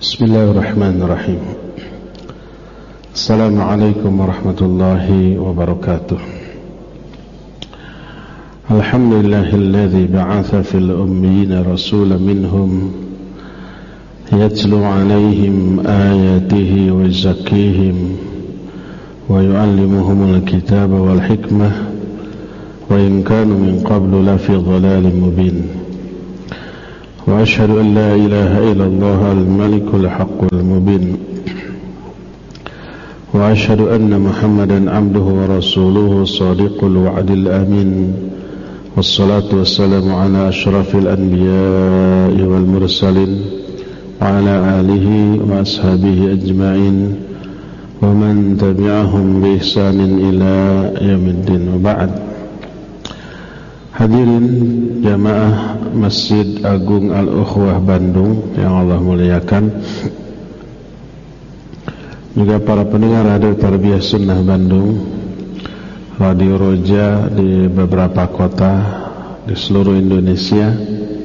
Bismillahirrahmanirrahim. Assalamualaikum warahmatullahi wabarakatuh. Alhamdulillahilladzi ba'atha fil ummiyina rasulan minhum yatlu 'alaihim ayatihi wa yuzakkihim wa yu'allimuhumul kitaba wal hikmah wa in kanu min qablu lafi dhalalin mubin. وأشهد أن لا إله إلا الله الملك الحق المبين وأشهد أن محمدا عبده ورسوله صادق الوعد الأمين والصلاة والسلام على أشرف الأنبياء والمرسلين وعلى آله وأصحابه أجمعين ومن تبعهم بإحسان إلى يوم الدين وبعد. Hadirin jamaah Masjid Agung Al-Ukhwah Bandung yang Allah muliakan, juga para pendengar Radio Tarbiyah Sunnah Bandung, Radio Roja di beberapa kota di seluruh Indonesia,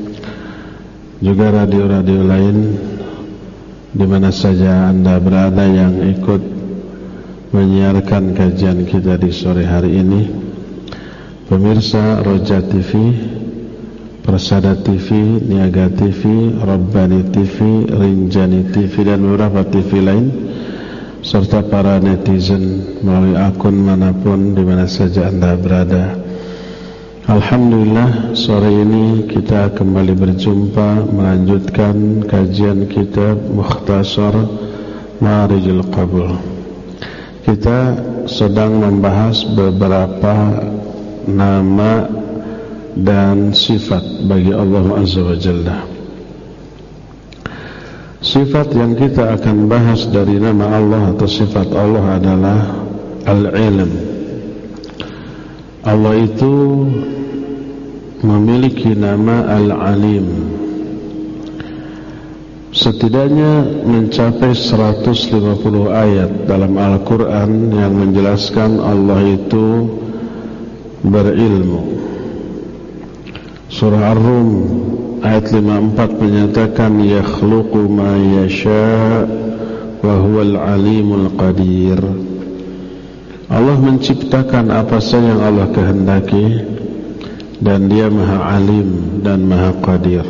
juga radio-radio lain di mana saja Anda berada yang ikut menyiarkan kajian kita di sore hari ini. Pemirsa Roja TV, Persada TV, Niaga TV, Rabbani TV, Rinjani TV dan beberapa TV lain, serta para netizen melalui akun manapun di mana saja Anda berada. Alhamdulillah, sore ini kita kembali berjumpa melanjutkan kajian kitab Mukhtasar Ma'arijul Qabul. Kita sedang membahas beberapa nama dan sifat bagi Allah Azza wa Jalla. Sifat yang kita akan bahas dari nama Allah atau sifat Allah adalah Al-Ilm. Allah itu memiliki nama Al-Alim. Setidaknya mencapai 150 ayat dalam Al-Quran yang menjelaskan Allah itu berilmu. Surah Ar-Rum ayat 54 menyatakan yakhluqu ma yasha wa huwal alimul qadir. Allah menciptakan apa saja yang Allah kehendaki dan Dia Maha Alim dan Maha Qadir.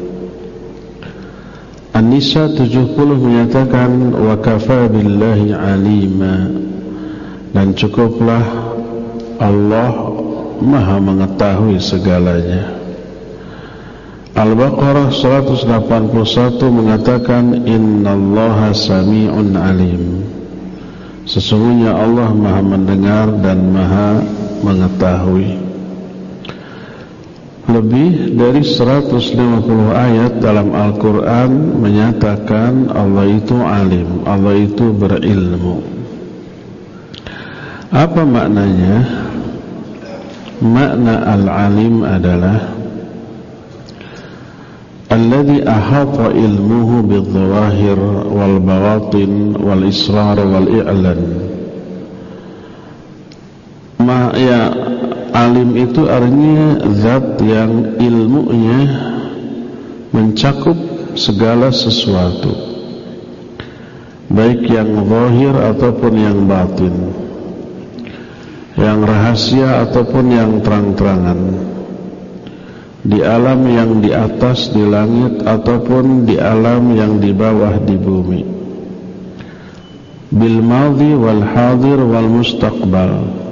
An-Nisa 70 menyatakan wa kafa billahi alima, dan cukuplah Allah Maha mengetahui segalanya. Al-Baqarah 181 mengatakan innallaha sami'un alim. Sesungguhnya Allah Maha mendengar dan Maha mengetahui. Lebih dari 150 ayat dalam Al-Quran menyatakan Allah itu alim, Allah itu berilmu. Apa maknanya? Makna al-alim adalah alladhi ahata ilmuhu bil-zawahir wal-bawatin wal-israr wal-i'lan. Alim itu artinya zat yang ilmunya mencakup segala sesuatu, baik yang zahir ataupun yang batin, yang rahasia ataupun yang terang-terangan, di alam yang di atas di langit ataupun di alam yang di bawah di bumi, bil madhi wal hadir wal mustaqbal,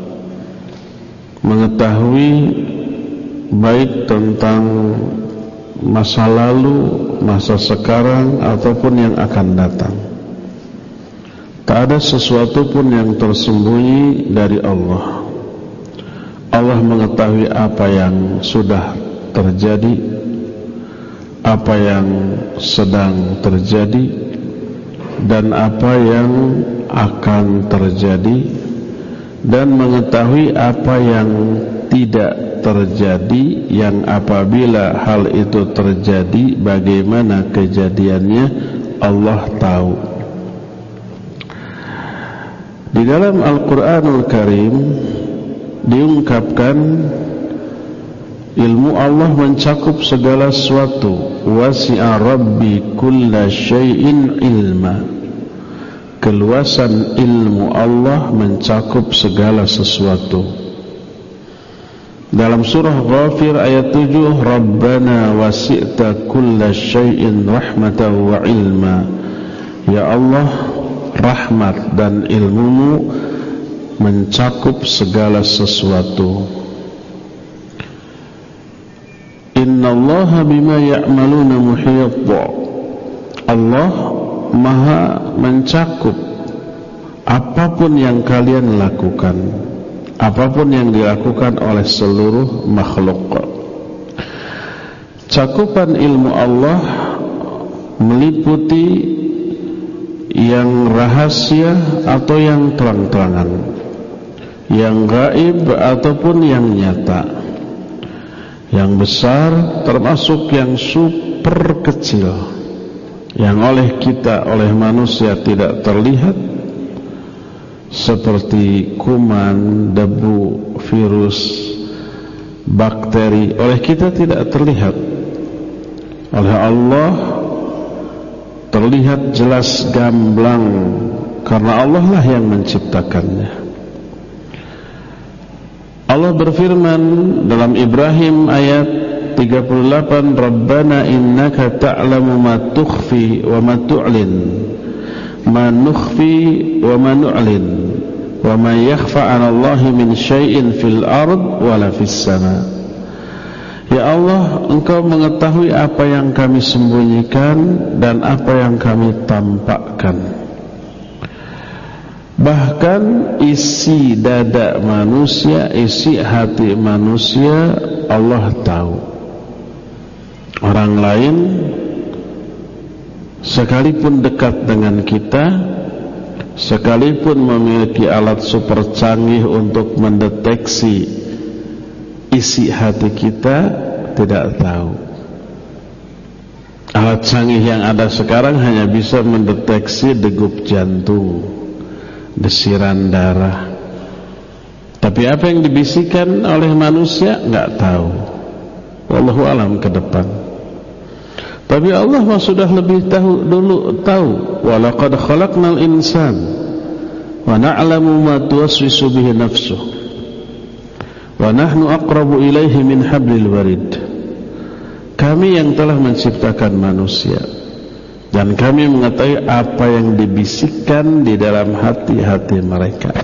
mengetahui baik tentang masa lalu, masa sekarang ataupun yang akan datang. Tak ada sesuatu pun yang tersembunyi dari Allah. Allah mengetahui apa yang sudah terjadi, apa yang sedang terjadi, dan apa yang akan terjadi, dan mengetahui apa yang tidak terjadi, yang apabila hal itu terjadi bagaimana kejadiannya Allah tahu. Di dalam Al-Quranul Karim diungkapkan Ilmu Allah mencakup segala sesuatu. Wasi'a rabbi kulla syai'in ilma. Keluasan ilmu Allah mencakup segala sesuatu. Dalam surah Ghafir ayat 7, Rabbana wasi'ta kulla syai'in rahmatan wa ilma. Ya Allah, rahmat dan ilmumu mencakup segala sesuatu. Innallaha bima ya'maluna muhit. Allah maha mencakup apapun yang kalian lakukan, apapun yang dilakukan oleh seluruh makhluk. Cakupan ilmu Allah meliputi yang rahasia atau yang terang-terangan, yang gaib ataupun yang nyata, yang besar termasuk yang super kecil, yang oleh kita, oleh manusia tidak terlihat, seperti kuman, debu, virus, bakteri, oleh kita tidak terlihat. Oleh Allah terlihat jelas gamblang, karena Allah lah yang menciptakannya. Allah berfirman dalam Ibrahim ayat 38, Rabbana innaka ta'lamu ma tukhfi wa ma tu'lin, ma nukhfi wa ma nu'lin, wa ma yakhfa 'ala Allahi min syai'in fil ard wala fis sama. Ya Allah, Engkau mengetahui apa yang kami sembunyikan dan apa yang kami tampakkan. Bahkan isi dada manusia, isi hati manusia Allah tahu. Orang lain sekalipun dekat dengan kita, sekalipun memiliki alat super canggih untuk mendeteksi isi hati kita, tidak tahu. Alat canggih yang ada sekarang hanya bisa mendeteksi degup jantung, desiran darah. Tapi apa yang dibisikkan oleh manusia enggak tahu. Wallahu alam ke depan. Tapi Allah sudah lebih tahu. Walaqad khalaqnal insan wa na'lamu ma tuwaswisu bihi nafsuh wa nahnu aqrabu ilaihi min hablil warid. Kami yang telah menciptakan manusia dan kami mengetahui apa yang dibisikkan di dalam hati-hati mereka.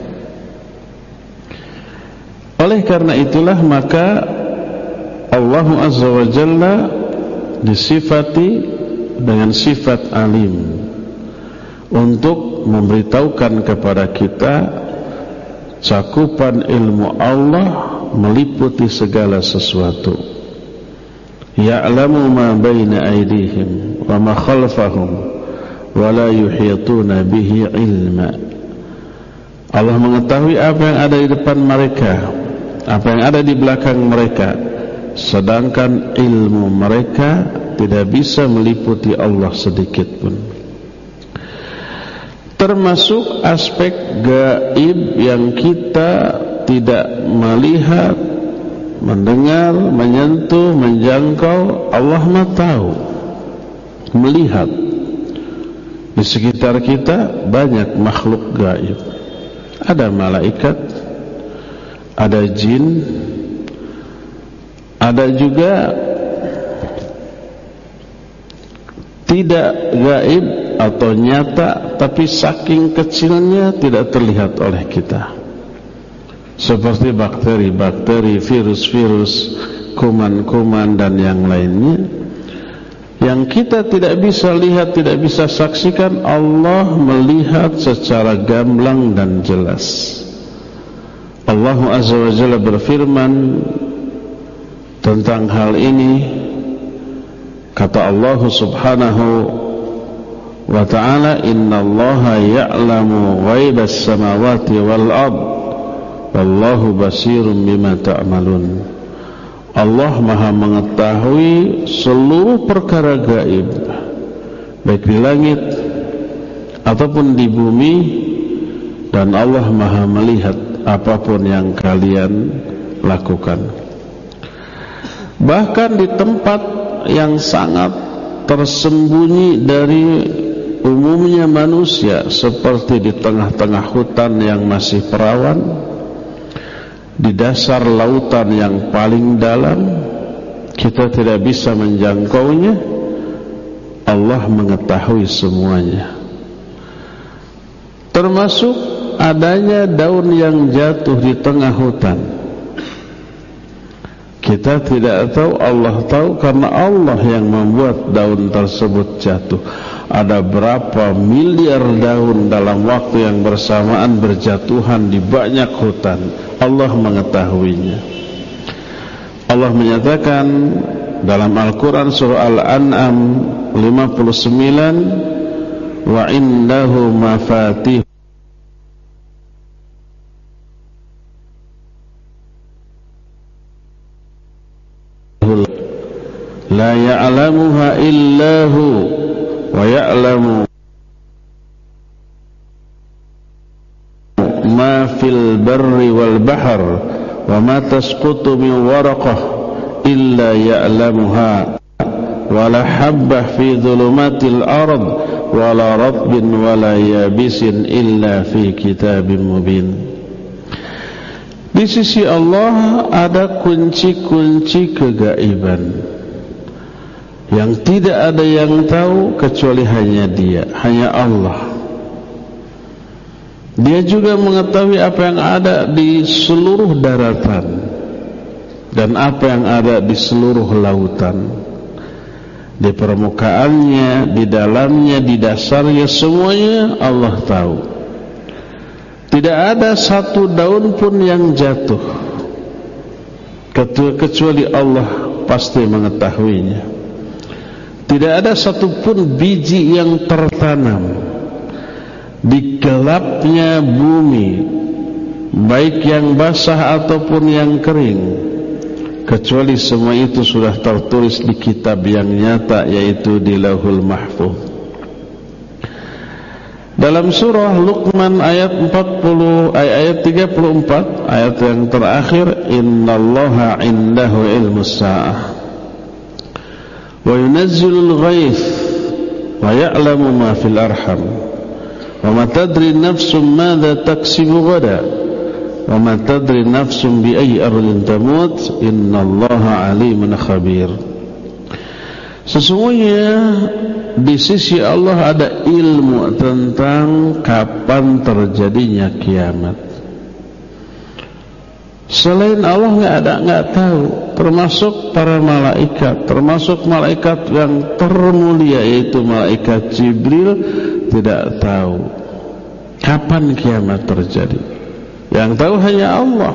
Oleh karena itulah maka Allah Azza wa Jalla disifati dengan sifat alim untuk memberitahukan kepada kita cakupan ilmu Allah meliputi segala sesuatu. Ya'lamu ma baina aydihim wa ma khalfahum wa la yuhituna bihi ilma. Allah mengetahui apa yang ada di depan mereka, apa yang ada di belakang mereka, sedangkan ilmu mereka tidak bisa meliputi Allah sedikit pun. Termasuk aspek gaib yang kita tidak melihat, mendengar, menyentuh, menjangkau, Allah mah tahu, melihat. Di sekitar kita banyak makhluk gaib. Ada malaikat, ada jin, ada juga tidak gaib atau nyata, tapi saking kecilnya tidak terlihat oleh kita. Seperti bakteri-bakteri, virus-virus, kuman-kuman dan yang lainnya, yang kita tidak bisa lihat, tidak bisa saksikan, Allah melihat secara gamblang dan jelas. Allah Azza wa Jalla berfirman tentang hal ini, kata Allah Subhanahu wa ta'ala, innallaha ya'lamu ghaibas samawati wal ard wallahu basirun bima ta'malun. Allah maha mengetahui seluruh perkara gaib, baik di langit ataupun di bumi, dan Allah maha melihat apapun yang kalian lakukan. Bahkan di tempat yang sangat tersembunyi dari umumnya manusia, seperti di tengah-tengah hutan yang masih perawan, di dasar lautan yang paling dalam, kita tidak bisa menjangkaunya, Allah mengetahui semuanya. Termasuk adanya daun yang jatuh di tengah hutan, kita tidak tahu, Allah tahu, karena Allah yang membuat daun tersebut jatuh. Ada berapa miliar daun dalam waktu yang bersamaan berjatuhan di banyak hutan, Allah mengetahuinya. Allah menyatakan dalam Al-Quran surah Al-An'am 59, wa indahu mafatih la ya'lamuha illahu wa ya'lamu ma fil barri wal bahr wa ma tasqutu min waraqah illa ya'lamuha wa la habbah fi dhulumatil ard wa la ratbin wa la yabisin illa fi kitabim mubin. Di sisi Allah ada kunci-kunci kegaiban yang tidak ada yang tahu kecuali hanya Dia, hanya Allah. Dia juga mengetahui apa yang ada di seluruh daratan dan apa yang ada di seluruh lautan, di permukaannya, di dalamnya, di dasarnya, semuanya Allah tahu. Tidak ada satu daun pun yang jatuh kecuali Allah pasti mengetahuinya. Tidak ada satupun biji yang tertanam di gelapnya bumi, baik yang basah ataupun yang kering, kecuali semua itu sudah tertulis di kitab yang nyata, yaitu di Lauhul Mahfuz. Dalam surah Luqman ayat 34, ayat yang terakhir, innallaha indahu ilmus sa'ah wa yunazzilul ghaith wa ya'lamu ma fil arham wa ma tadri nafsum madza taksibu ghadan wa ma tadri nafsum bi ayyi ardin tamut innallaha alimun khabir. Sesungguhnya di sisi Allah ada ilmu tentang kapan terjadinya kiamat. Selain Allah nggak tahu, termasuk para malaikat, termasuk malaikat yang termulia yaitu malaikat Jibril tidak tahu kapan kiamat terjadi. Yang tahu hanya Allah.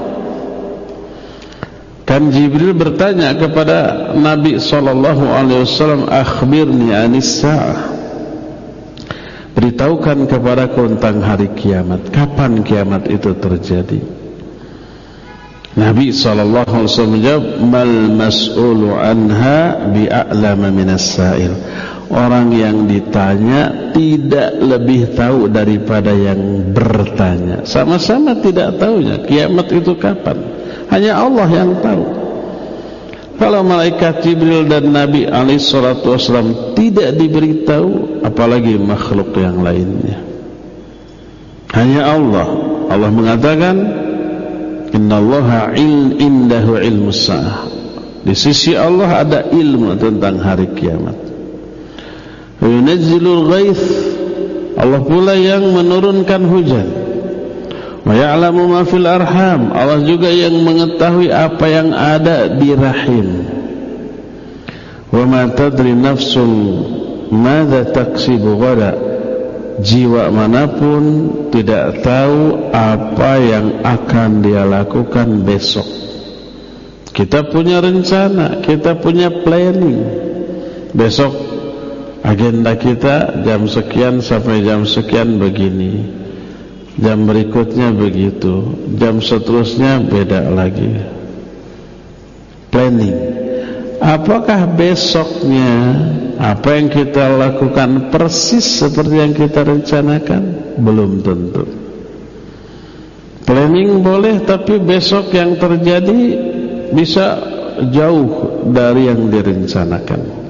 Kan Jibril bertanya kepada Nabi SAW, akhbirni anis sa'ah, beritahukan kepadaku tentang hari kiamat, kapan kiamat itu terjadi. Nabi SAW menjawab, mal mas'ulu anha bi'a'lama minas sa'il. Orang yang ditanya tidak lebih tahu daripada yang bertanya. Sama-sama tidak tahunya kiamat itu kapan, hanya Allah yang tahu. Kalau malaikat Jibril dan Nabi SAW tidak diberitahu, apalagi makhluk yang lainnya. Hanya Allah. Allah mengatakan, innallaha indahu ilmus sa'ah. Di sisi Allah ada ilmu tentang hari kiamat. Wa yunazzilul ghaith, Allah pula yang menurunkan hujan. Wa ya'lamu ma fil arham, Allah juga yang mengetahui apa yang ada di rahim. Wa ma tadri nafsun madza taksibu ghadan, jiwa manapun tidak tahu apa yang akan dia lakukan besok. Kita punya rencana, kita punya planning. Besok agenda kita jam sekian sampai jam sekian begini, jam berikutnya begitu, jam seterusnya beda lagi. Planning. Apakah besoknya apa yang kita lakukan persis seperti yang kita rencanakan? Belum tentu. Planning boleh, tapi besok yang terjadi bisa jauh dari yang direncanakan.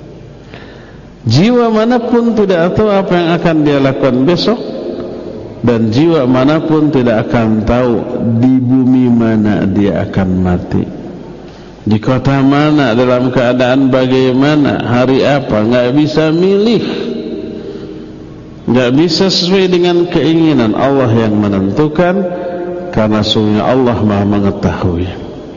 Jiwa manapun tidak tahu apa yang akan dia lakukan besok, dan jiwa manapun tidak akan tahu di bumi mana dia akan mati, di kota mana, dalam keadaan bagaimana, hari apa. Nggak bisa milih, nggak bisa sesuai dengan keinginan. Allah yang menentukan, karena sungguh Allah Maha mengetahui.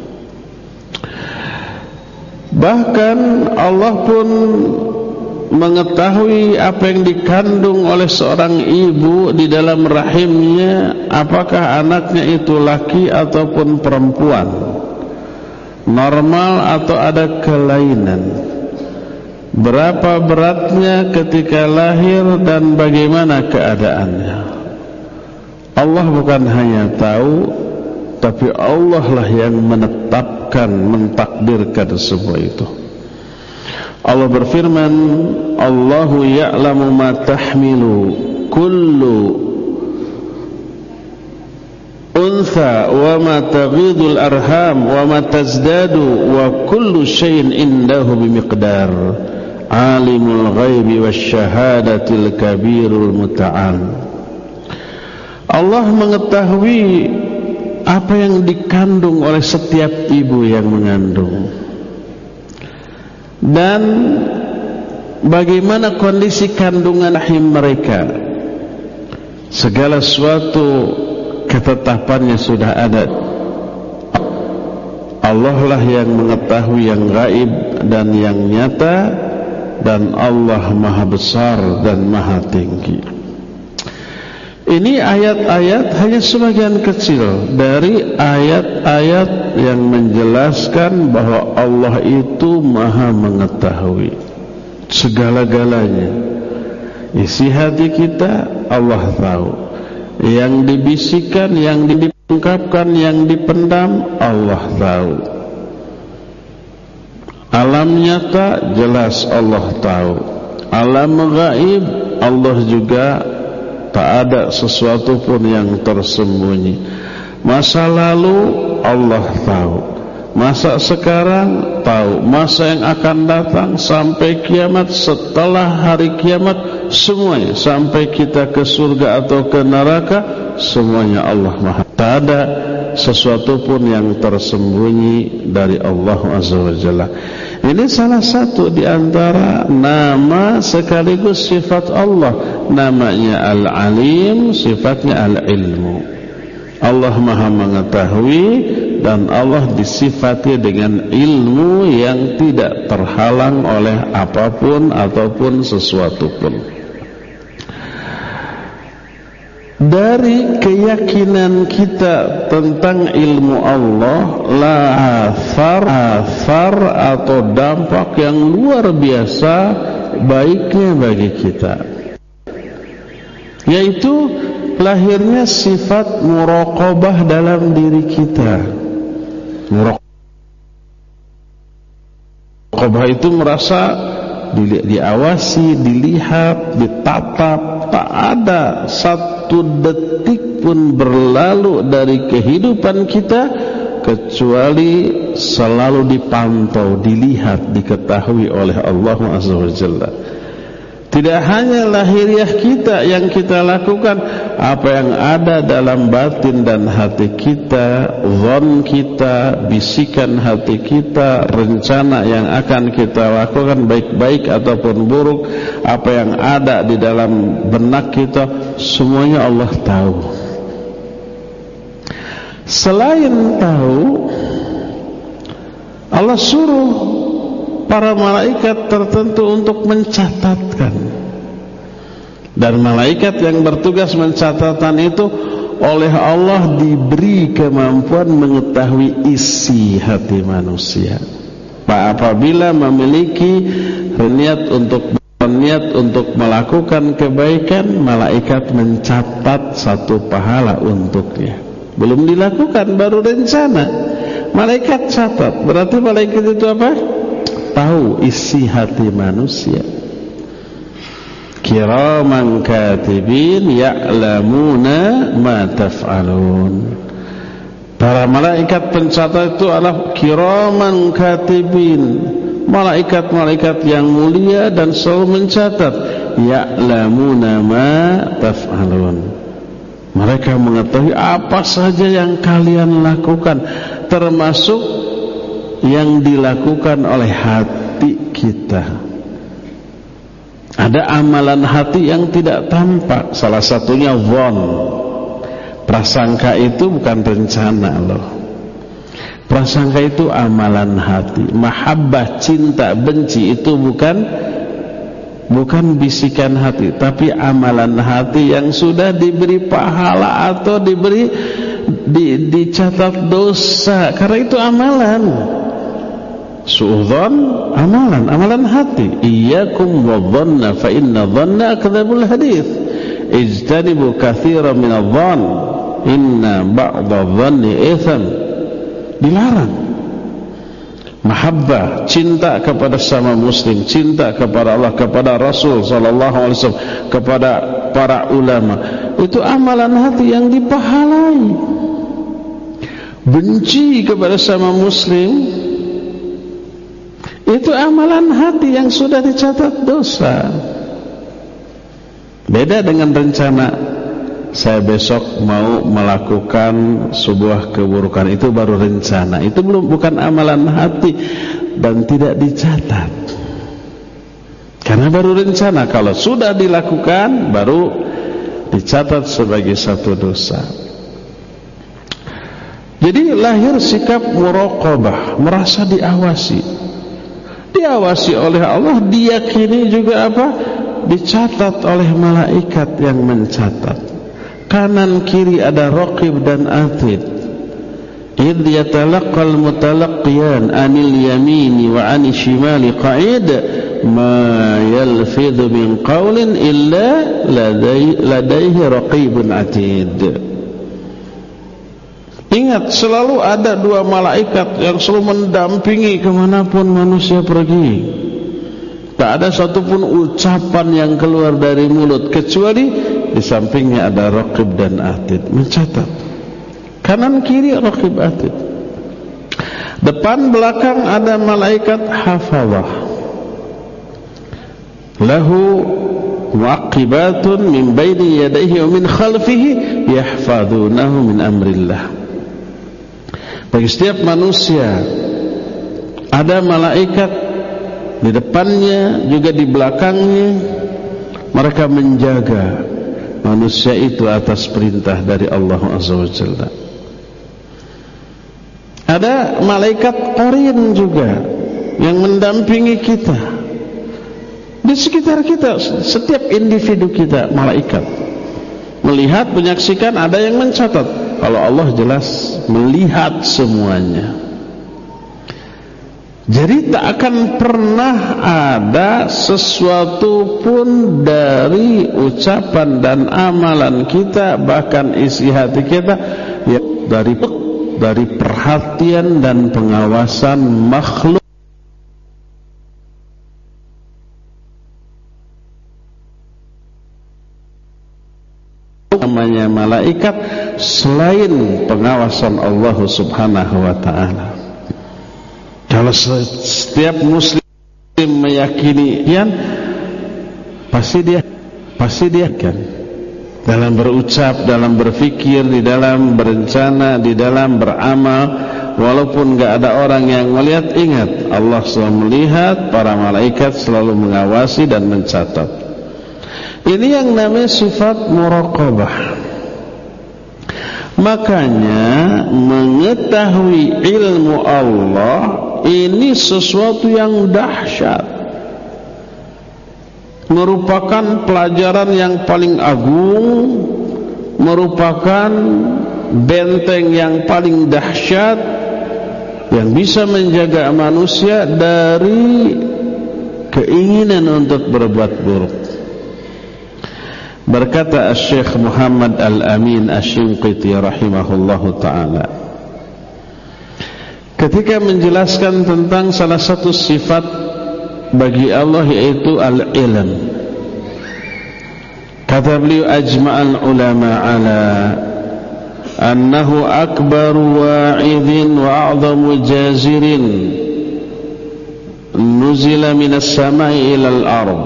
Bahkan Allah pun mengetahui apa yang dikandung oleh seorang ibu di dalam rahimnya, apakah anaknya itu laki ataupun perempuan, normal atau ada kelainan, berapa beratnya ketika lahir dan bagaimana keadaannya. Allah bukan hanya tahu, tapi Allah lah yang menetapkan, mentakdirkan semua itu. Allah berfirman, Allahu ya'lamu ma tahmilu kullu untha wa ma taghidul arham wa ma tazdadu wa kullu syai'in indahu bimiqdar. Alimul ghaibi wasyahadatil kabirul muta'al. Allah mengetahui apa yang dikandung oleh setiap ibu yang mengandung, dan bagaimana kondisi kandungan rahim mereka. Segala sesuatu ketetapannya sudah ada. Allah lah yang mengetahui yang gaib dan yang nyata, dan Allah Maha Besar dan Maha Tinggi. Ini ayat-ayat hanya sebagian kecil dari ayat-ayat yang menjelaskan bahwa Allah itu Maha mengetahui segala-galanya. Isi hati kita Allah tahu, yang dibisikkan, yang diungkapkan, yang dipendam Allah tahu. Alam nyata jelas Allah tahu, alam gaib Allah juga tak ada sesuatu pun yang tersembunyi. Masa lalu Allah tahu, masa sekarang tahu, masa yang akan datang sampai kiamat, setelah hari kiamat, semuanya sampai kita ke surga atau ke neraka, semuanya Allah Maha. Tak ada sesuatu pun yang tersembunyi dari Allah Azza wa Jalla. Ini salah satu di antara nama sekaligus sifat Allah. Namanya Al-Alim, sifatnya Al-Ilmu. Allah Maha mengetahui, dan Allah disifati dengan ilmu yang tidak terhalang oleh apapun ataupun sesuatu pun. Dari keyakinan kita tentang ilmu Allah, la athar atau dampak yang luar biasa baiknya bagi kita, yaitu lahirnya sifat muraqabah dalam diri kita. Muraqabah itu merasa diawasi, dilihat, ditatap. Tak ada satu detik pun berlalu dari kehidupan kita kecuali selalu dipantau, dilihat, diketahui oleh Allah Azza wa Jalla. Tidak hanya lahiriah kita yang kita lakukan, apa yang ada dalam batin dan hati kita, zon kita, bisikan hati kita, rencana yang akan kita lakukan baik-baik ataupun buruk, apa yang ada di dalam benak kita, semuanya Allah tahu. Selain tahu, Allah suruh para malaikat tertentu untuk mencatatkan, dan malaikat yang bertugas mencatatkan itu oleh Allah diberi kemampuan mengetahui isi hati manusia. Apabila memiliki niat untuk melakukan kebaikan, malaikat mencatat satu pahala untuknya. Belum dilakukan, baru rencana, malaikat catat. Berarti malaikat itu apa? Tahu isi hati manusia. Para malaikat pencatat itu adalah kiraman katibin, malaikat-malaikat yang mulia dan selalu mencatat. Ya'lamuna ma taf'alun. Mereka mengetahui apa saja yang kalian lakukan, termasuk yang dilakukan oleh hati kita. Ada amalan hati yang tidak tampak, salah satunya dhon. Prasangka itu bukan rencana loh. Prasangka itu amalan hati. Mahabbah, cinta, benci itu bukan bisikan hati, tapi amalan hati yang sudah diberi pahala atau dicatat dosa. Karena itu amalan. Su'udzon amalan hati. Iyyakum wadhanna fa inna dhanna akdzabul hadits. Ijtanibu katsiran minadh-dhann. Inna ba'dha dhanni itsam. Dilarang. Mahabbah, cinta kepada sama muslim, cinta kepada Allah, kepada Rasul sallallahu alaihi wasallam, kepada para ulama, itu amalan hati yang dipahalai. Benci kepada sama muslim, itu amalan hati yang sudah dicatat dosa. Beda dengan rencana, saya besok mau melakukan sebuah keburukan, itu baru rencana. Itu bukan amalan hati dan tidak dicatat. Karena baru rencana. Kalau sudah dilakukan baru dicatat sebagai satu dosa. Jadi lahir sikap muraqabah, merasa diawasi. Diawasi oleh Allah, diyakini juga apa? Dicatat oleh malaikat yang mencatat. Kanan kiri ada raqib dan atid. Idh yatalaqqal mutalaqqiyan anil yamini wa anil shimali qa'id ma yalfidhu min qawlin illa ladaihi raqibun atid. Ingat, selalu ada dua malaikat yang selalu mendampingi kemanapun manusia pergi. Tak ada satupun ucapan yang keluar dari mulut kecuali di sampingnya ada raqib dan atid mencatat. Kanan kiri raqib atid. Depan belakang ada malaikat hafazah. Lahu mu'aqibatun min baini yadayhi wa min khalfihi yahfazunahu min amrillah. Bagi setiap manusia ada malaikat di depannya juga di belakangnya. Mereka menjaga manusia itu atas perintah dari Allah Azza wa Jalla. Ada malaikat qarin juga yang mendampingi kita di sekitar kita, setiap individu kita. Malaikat melihat, menyaksikan, ada yang mencatat. Kalau Allah jelas melihat semuanya. Jadi tak akan pernah ada sesuatu pun dari ucapan dan amalan kita, bahkan isi hati kita, ya, dari perhatian dan pengawasan makhluk. Namanya malaikat selain pengawasan Allah Subhanahu wa ta'ala. Kalau setiap muslim meyakini yan, pasti dia kan dalam berucap, dalam berfikir, di dalam berencana, di dalam beramal, walaupun enggak ada orang yang melihat, ingat Allah selalu melihat, para malaikat selalu mengawasi dan mencatat. Ini yang namanya sifat muraqabah. Makanya mengetahui ilmu Allah ini sesuatu yang dahsyat, merupakan pelajaran yang paling agung, merupakan benteng yang paling dahsyat yang bisa menjaga manusia dari keinginan untuk berbuat buruk. Berkata Syekh Muhammad Al-Amin Asy-Shinqiti rahimahullahu ta'ala, ketika menjelaskan tentang salah satu sifat bagi Allah, yaitu al-ilm, kata beliau, ajma'al ulama ala annahu akbaru wa'idhin wa a'zamu jazirin nuzila minas samai ilal ard.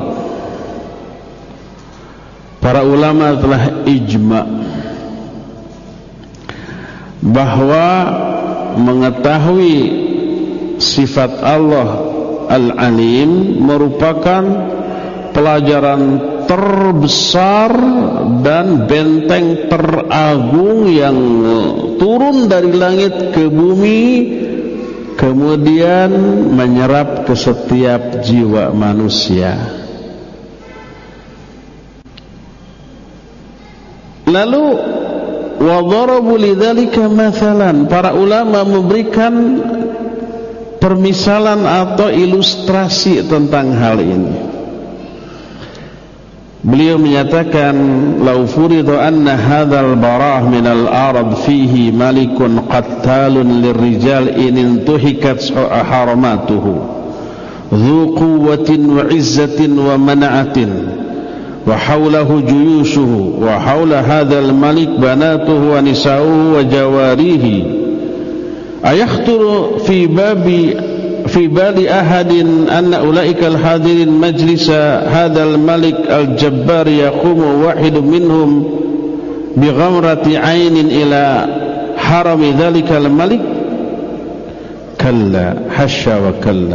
Para ulama telah ijma' bahwa mengetahui sifat Allah Al-Alim merupakan pelajaran terbesar dan benteng teragung yang turun dari langit ke bumi, kemudian menyerap ke setiap jiwa manusia. Lalu wa dharabu lidzalika mathalan, para ulama memberikan permisalan atau ilustrasi tentang hal ini. Beliau menyatakan, "Lau furidu anna hadzal barah minal ard fihi malikun qattalun lirrijal in intuhikat haramatuhu dhu quwwatin wa izzatin wa mana'atin wa hawlahu juyushuhu wa hawla hadzal malik banatuhu wa nisa'uhu wa jawarihi ayakhturu fi bali ahadin anna ulaika al-hadirin majlisa hadzal malik al-jabbar yaqumu wahidun minhum bi ghamrati 'ainin ila harami dzalika al-malik? Kalla, hasya wa kalla."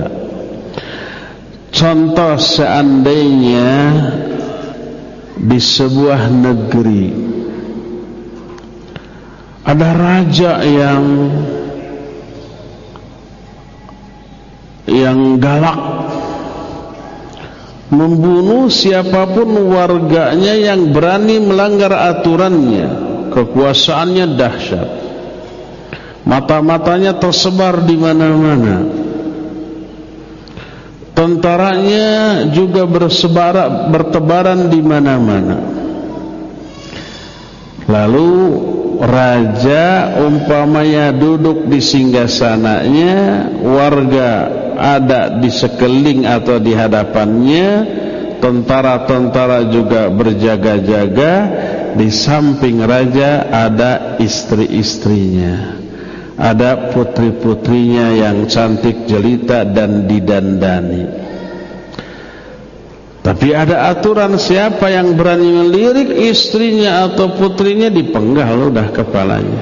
Contoh seandainya di sebuah negeri ada raja yang galak, membunuh siapapun warganya yang berani melanggar aturannya. Kekuasaannya dahsyat, mata-matanya tersebar di mana-mana, tentaranya juga bertebaran di mana-mana. Lalu raja umpamanya duduk di singgasananya, warga ada di sekeliling atau di hadapannya, tentara-tentara juga berjaga-jaga, di samping raja ada istri-istrinya, ada putri-putrinya yang cantik jelita dan didandani. Tapi ada aturan, siapa yang berani melirik istrinya atau putrinya dipenggal udah kepalanya.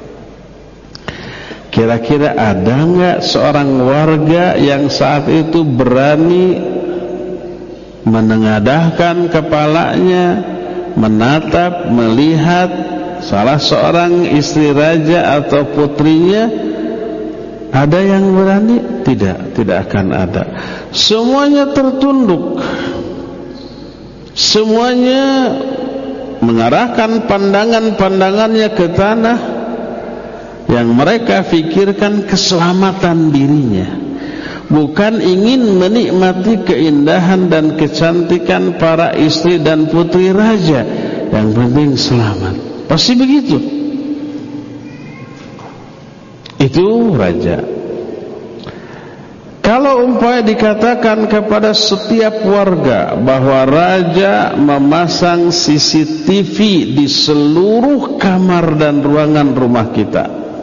Kira-kira ada enggak seorang warga yang saat itu berani menengadahkan kepalanya, menatap, melihat salah seorang istri raja atau putrinya? Ada yang berani? Tidak akan ada. Semuanya tertunduk, semuanya mengarahkan pandangannya ke tanah. Yang mereka pikirkan keselamatan dirinya, bukan ingin menikmati keindahan dan kecantikan para istri dan putri raja. Yang penting selamat. Pasti begitu. Itu raja. Kalau umpamanya dikatakan kepada setiap warga bahwa raja memasang CCTV di seluruh kamar dan ruangan rumah kita,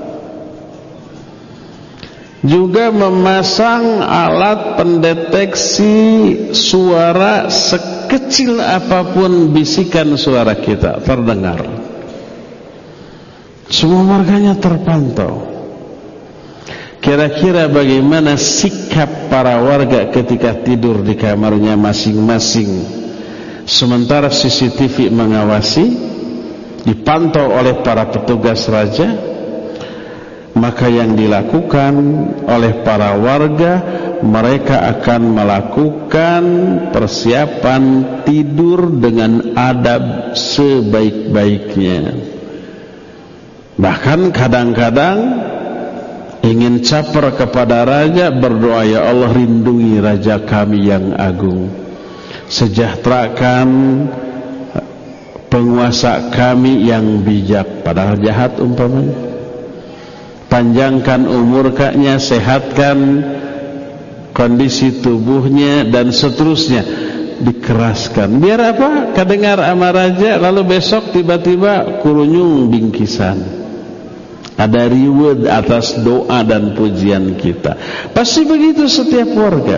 juga memasang alat pendeteksi suara, sekecil apapun bisikan suara kita terdengar, semua warganya terpantau. Kira-kira bagaimana sikap para warga ketika tidur di kamarnya masing-masing, sementara CCTV mengawasi, dipantau oleh para petugas raja? Maka yang dilakukan oleh para warga, mereka akan melakukan persiapan tidur dengan adab sebaik-baiknya. Bahkan kadang-kadang ingin caper kepada raja, berdoa, "Ya Allah, lindungi raja kami yang agung, sejahterakan penguasa kami yang bijak." Padahal jahat umpamanya. Panjangkan umurnya, sehatkan kondisi tubuhnya, dan seterusnya. Dikeraskan. Biar apa? Kedengar sama raja, lalu besok tiba-tiba kurunyung bingkisan. Ada reward atas doa dan pujian kita. Pasti begitu setiap warga.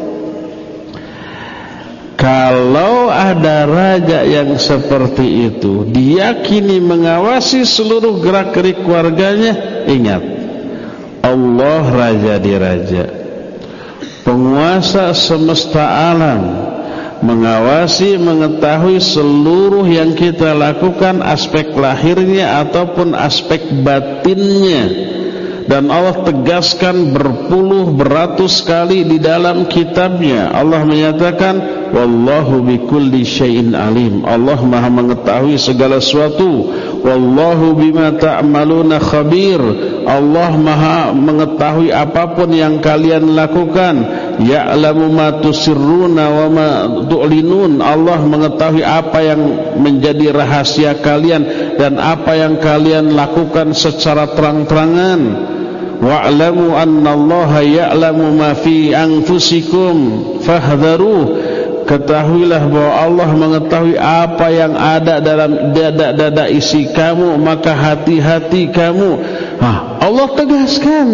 Kalau ada raja yang seperti itu, diyakini mengawasi seluruh gerak-gerik keluarganya, ingat, Allah raja di raja, penguasa semesta alam, mengawasi, mengetahui seluruh yang kita lakukan, aspek lahirnya ataupun aspek batinnya. Dan Allah tegaskan berpuluh beratus kali di dalam kitabnya. Allah menyatakan wallahu bikulli syai'in alim. Allah Maha mengetahui segala sesuatu. Wallahu bima ta'maluna khabir. Allah Maha mengetahui apapun yang kalian lakukan. Ya'lamu ma tusirruna wa ma tu'linun. Allah mengetahui apa yang menjadi rahasia kalian dan apa yang kalian lakukan secara terang-terangan. Wa'lamu annallaha ya'lamu ma fi anfusikum fahdharuh. Ketahuilah bahwa Allah mengetahui apa yang ada dalam dada-dada isi kamu, maka hati-hati kamu. Allah tegaskan.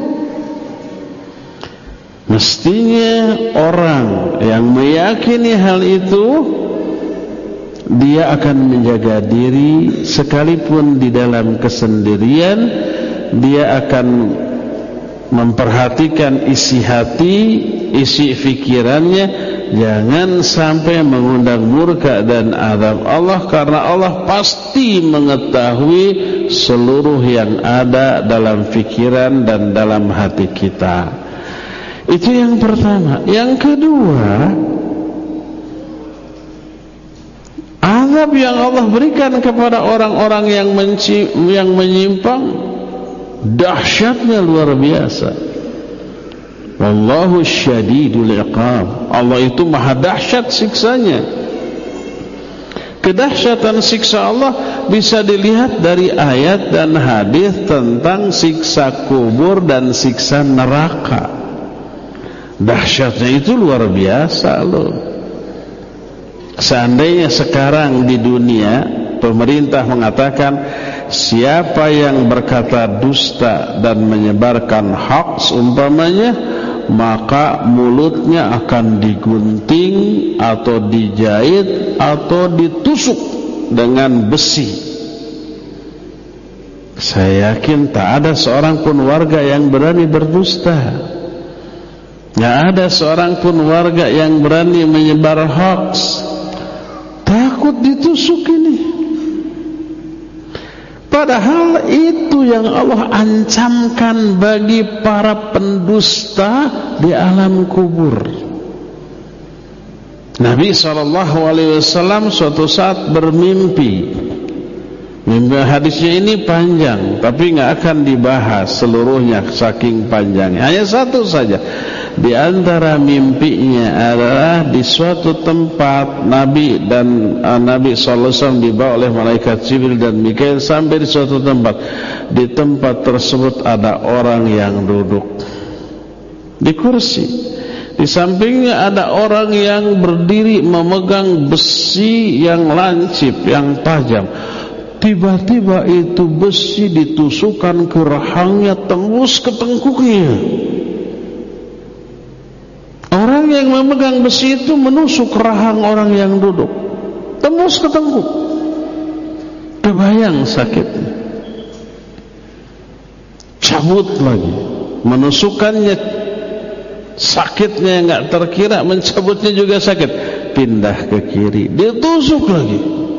Mestinya orang yang meyakini hal itu, dia akan menjaga diri sekalipun di dalam kesendirian. Dia akan memperhatikan isi hati, isi fikirannya, jangan sampai mengundang murka dan azab Allah, karena Allah pasti mengetahui seluruh yang ada dalam fikiran dan dalam hati kita. Itu yang pertama. Yang kedua, azab yang Allah berikan kepada orang-orang yang menyimpang dahsyatnya luar biasa. Wallahu syadidul iqab. Allah itu maha dahsyat siksanya. Kedahsyatan siksa Allah bisa dilihat dari ayat dan hadis tentang siksa kubur dan siksa neraka. Dahsyatnya itu luar biasa loh. Seandainya sekarang di dunia pemerintah mengatakan siapa yang berkata dusta dan menyebarkan hoax umpamanya, maka mulutnya akan digunting atau dijahit atau ditusuk dengan besi. Saya yakin tak ada seorang pun warga yang berani berdusta. Tak ada seorang pun warga yang berani menyebar hoax. Takut ditusuk ini. Padahal itu yang Allah ancamkan bagi para pendusta di alam kubur. Nabi SAW suatu saat bermimpi. Mimpi hadisnya ini panjang, tapi nggak akan dibahas seluruhnya saking panjangnya. Hanya satu saja. Di antara mimpinya adalah di suatu tempat Nabi SAW dibawa oleh malaikat Jibril dan Mikail sampai di suatu tempat. Di tempat tersebut ada orang yang duduk di kursi. Di sampingnya ada orang yang berdiri memegang besi yang lancip, yang tajam. Tiba-tiba itu besi ditusukkan ke rahangnya, tembus ke tengkuknya. Orang yang memegang besi itu menusuk rahang orang yang duduk, tembus ke tengkuk. Kebayang sakitnya. Cabut lagi, menusukkannya sakitnya nggak terkira, mencabutnya juga sakit. Pindah ke kiri, ditusuk lagi,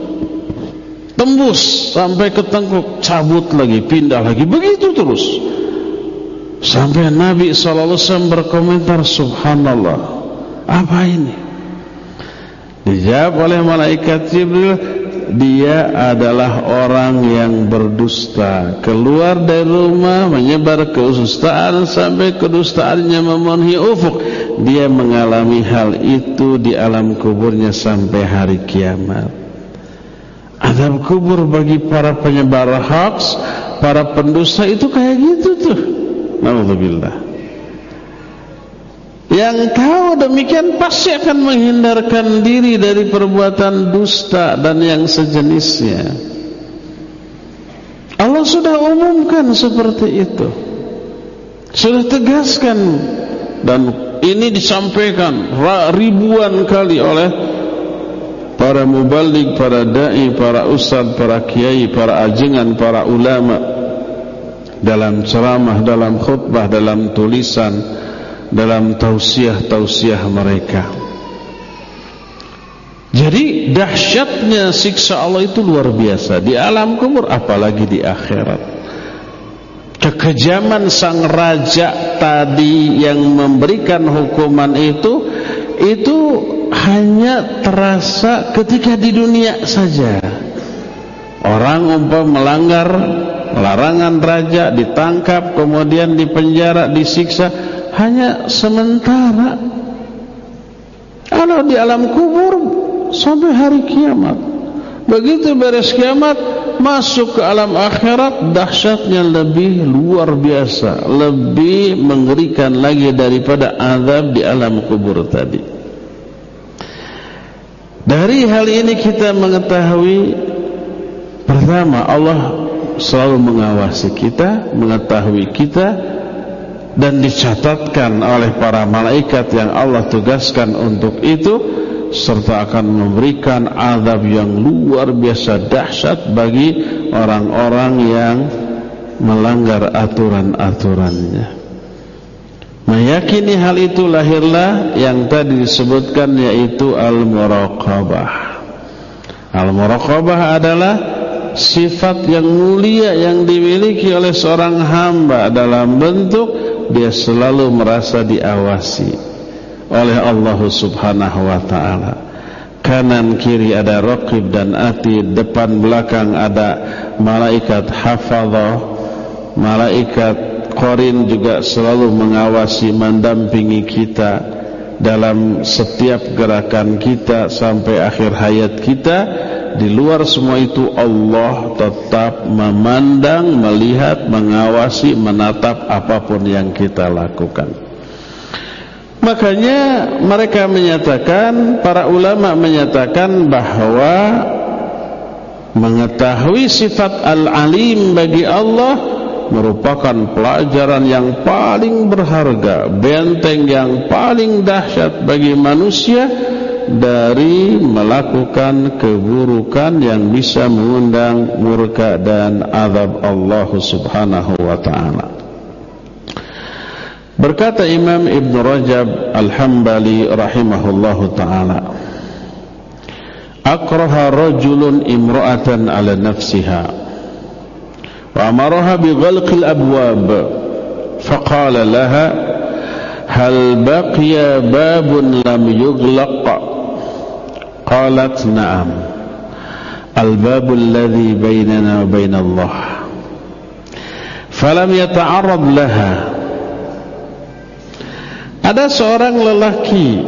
tembus sampai ke tengkuk, cabut lagi, pindah lagi, begitu terus. Sampai Nabi SAW berkomentar, subhanallah, apa ini? Dijawab oleh malaikat Jibril, dia adalah orang yang berdusta, keluar dari rumah menyebar kedustaan sampai kedustaannya memenuhi ufuk. Dia mengalami hal itu di alam kuburnya sampai hari kiamat. Azab kubur bagi para penyebar hoax, para pendusta itu kayak gitu tuh. Alhamdulillah. Yang tahu demikian pasti akan menghindarkan diri dari perbuatan dusta dan yang sejenisnya. Allah Allah sudah umumkan seperti itu, sudah tegaskan, dan ini disampaikan ribuan kali oleh para mubaligh, para dai, para ustaz, para kiai, para ajengan, para ulama, dalam ceramah, dalam khutbah, dalam tulisan, dalam tausiah mereka. Jadi dahsyatnya siksa Allah itu luar biasa di alam kubur, apalagi di akhirat. Kekejaman sang raja tadi yang memberikan hukuman itu hanya terasa ketika di dunia saja. Orang umpama melanggar larangan raja, ditangkap, kemudian dipenjara, disiksa, hanya sementara. Kalau di alam kubur sampai hari kiamat. Begitu beres kiamat, masuk ke alam akhirat, dahsyatnya lebih luar biasa, lebih mengerikan lagi daripada azab di alam kubur tadi. Dari hal ini kita mengetahui, pertama, Allah selalu mengawasi kita, mengetahui kita, dan dicatatkan oleh para malaikat yang Allah tugaskan untuk itu, serta akan memberikan azab yang luar biasa dahsyat bagi orang-orang yang melanggar aturan-aturannya. Meyakini hal itu lahirlah yang tadi disebutkan, yaitu al-muraqabah. Al-muraqabah adalah sifat yang mulia yang dimiliki oleh seorang hamba, dalam bentuk dia selalu merasa diawasi oleh Allah Subhanahu wa ta'ala. Kanan kiri ada raqib dan atid, depan belakang ada malaikat hafadhah, malaikat qarin juga selalu mengawasi, mendampingi kita dalam setiap gerakan kita sampai akhir hayat kita. Di luar semua itu Allah tetap memandang, melihat, mengawasi, menatap apapun yang kita lakukan. Makanya mereka menyatakan, para ulama menyatakan bahwa mengetahui sifat al-alim bagi Allah merupakan pelajaran yang paling berharga, benteng yang paling dahsyat bagi manusia dari melakukan keburukan yang bisa mengundang murka dan azab Allah Subhanahu wa ta'ala. Berkata Imam Ibn Rajab Al-Hambali rahimahullahu ta'ala, akraha rajulun imra'atan ala nafsiha wa amaraha bi ghalqil abwab faqala laha hal baqiya babun lam yughlaq, qalat na'am, al-babu alladhi bainana wa bain Allah, falam yata'arrad laha. Ada seorang lelaki,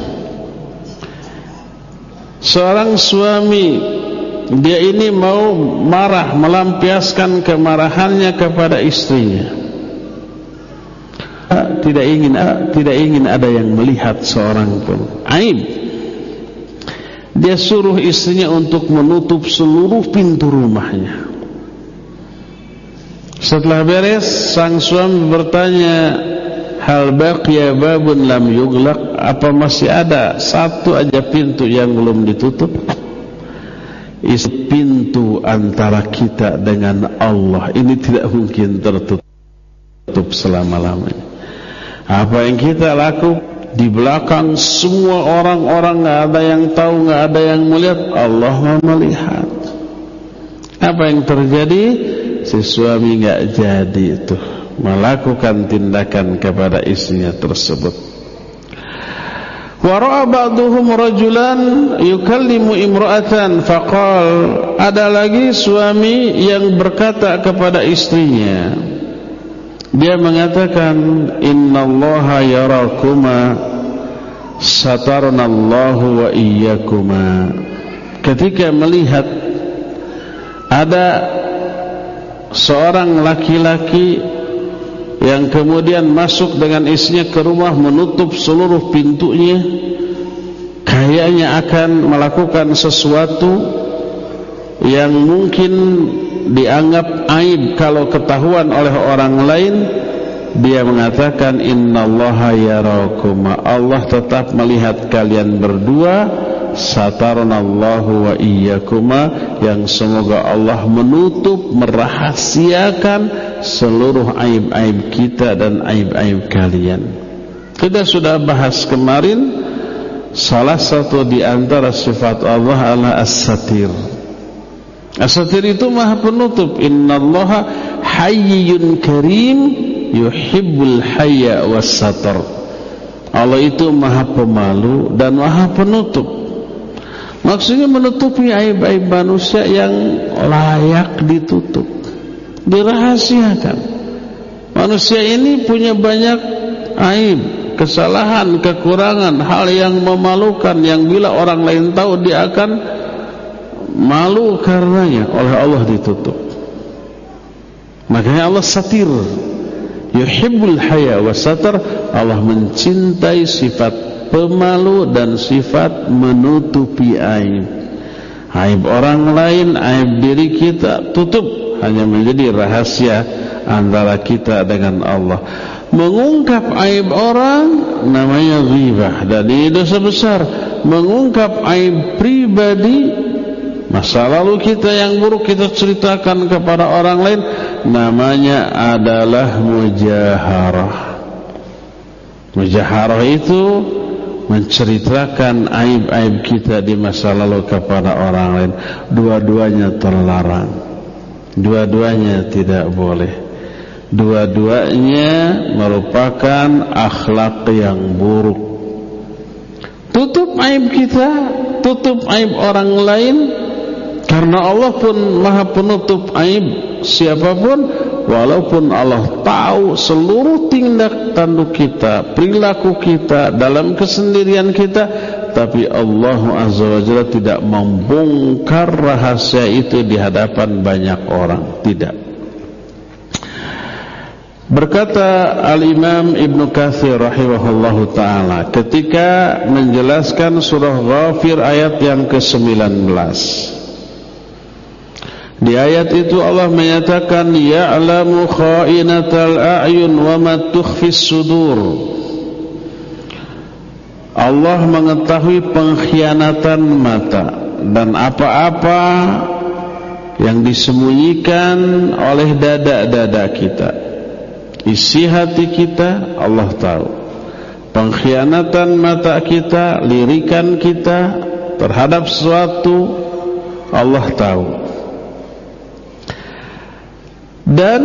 seorang suami, dia ini mau marah, melampiaskan kemarahannya kepada istrinya. Tidak ingin ada yang melihat seorang pun, aib. Dia suruh istrinya untuk menutup seluruh pintu rumahnya. Setelah beres, sang suami bertanya, hal baqiya babun lam yughlaq, apa masih ada satu aja pintu yang belum ditutup? Pintu antara kita dengan Allah ini tidak mungkin tertutup selama-lamanya. Apa yang kita lakukan di belakang semua orang-orang, nggak ada yang tahu, nggak ada yang melihat, Allah melihat. Apa yang terjadi? Si suami nggak jadi itu melakukan tindakan kepada istrinya tersebut. Wa ra'a ba'duhum rajulan yukallimu imra'atan faqal, ada lagi suami yang berkata kepada istrinya, dia mengatakan, innallaha yarakuma satarnallahu wa iyyakuma. Ketika melihat ada seorang laki-laki yang kemudian masuk dengan istrinya ke rumah, menutup seluruh pintunya, kayaknya akan melakukan sesuatu yang mungkin dianggap aib kalau ketahuan oleh orang lain, dia mengatakan innallaha yarakuma, Allah tetap melihat kalian berdua, satarnallahu wa iyyakuma, yang semoga Allah menutup, merahasiakan seluruh aib-aib kita dan aib-aib kalian. Kita sudah bahas kemarin, salah satu di antara sifat Allah adalah as-satir. As-satir itu maha penutup. Innallaha hayyun karim yuhibbul hayya was-satar. Allah itu maha pemalu dan maha penutup. Maksudnya menutupi aib-aib manusia yang layak ditutup, dirahasiakan. Manusia ini punya banyak aib, kesalahan, kekurangan, hal yang memalukan, yang bila orang lain tahu dia akan malu karenanya, oleh Allah ditutup. Makanya Allah satir, yuhibbul haya wa satar. Allah mencintai sifat pemalu dan sifat menutupi aib. Aib orang lain, aib diri kita tutup, hanya menjadi rahasia antara kita dengan Allah. Mengungkap aib orang namanya ghibah, dan ini dosa besar. Mengungkap aib pribadi, masa lalu kita yang buruk kita ceritakan kepada orang lain, namanya adalah mujaharah. Mujaharah itu menceritakan aib-aib kita di masa lalu kepada orang lain. Dua-duanya terlarang, dua-duanya tidak boleh, dua-duanya merupakan akhlak yang buruk. Tutup aib kita, tutup aib orang lain, karena Allah pun maha penutup aib siapapun. Walaupun Allah tahu seluruh tindak tanduk kita, perilaku kita, dalam kesendirian kita, tapi Allah Azza wa Jalla tidak membongkar rahasia itu di hadapan banyak orang. Tidak. Berkata Al-Imam Ibn Katsir rahimahullahu ta'ala ketika menjelaskan surah Ghafir ayat yang ke-19, di ayat itu Allah menyatakan ya'lamu kha'inatal a'yun wa ma tukhfis sudur. Allah mengetahui pengkhianatan mata dan apa-apa yang disembunyikan oleh dada-dada kita. Isi hati kita Allah tahu. Pengkhianatan mata kita, lirikan kita terhadap sesuatu Allah tahu. Dan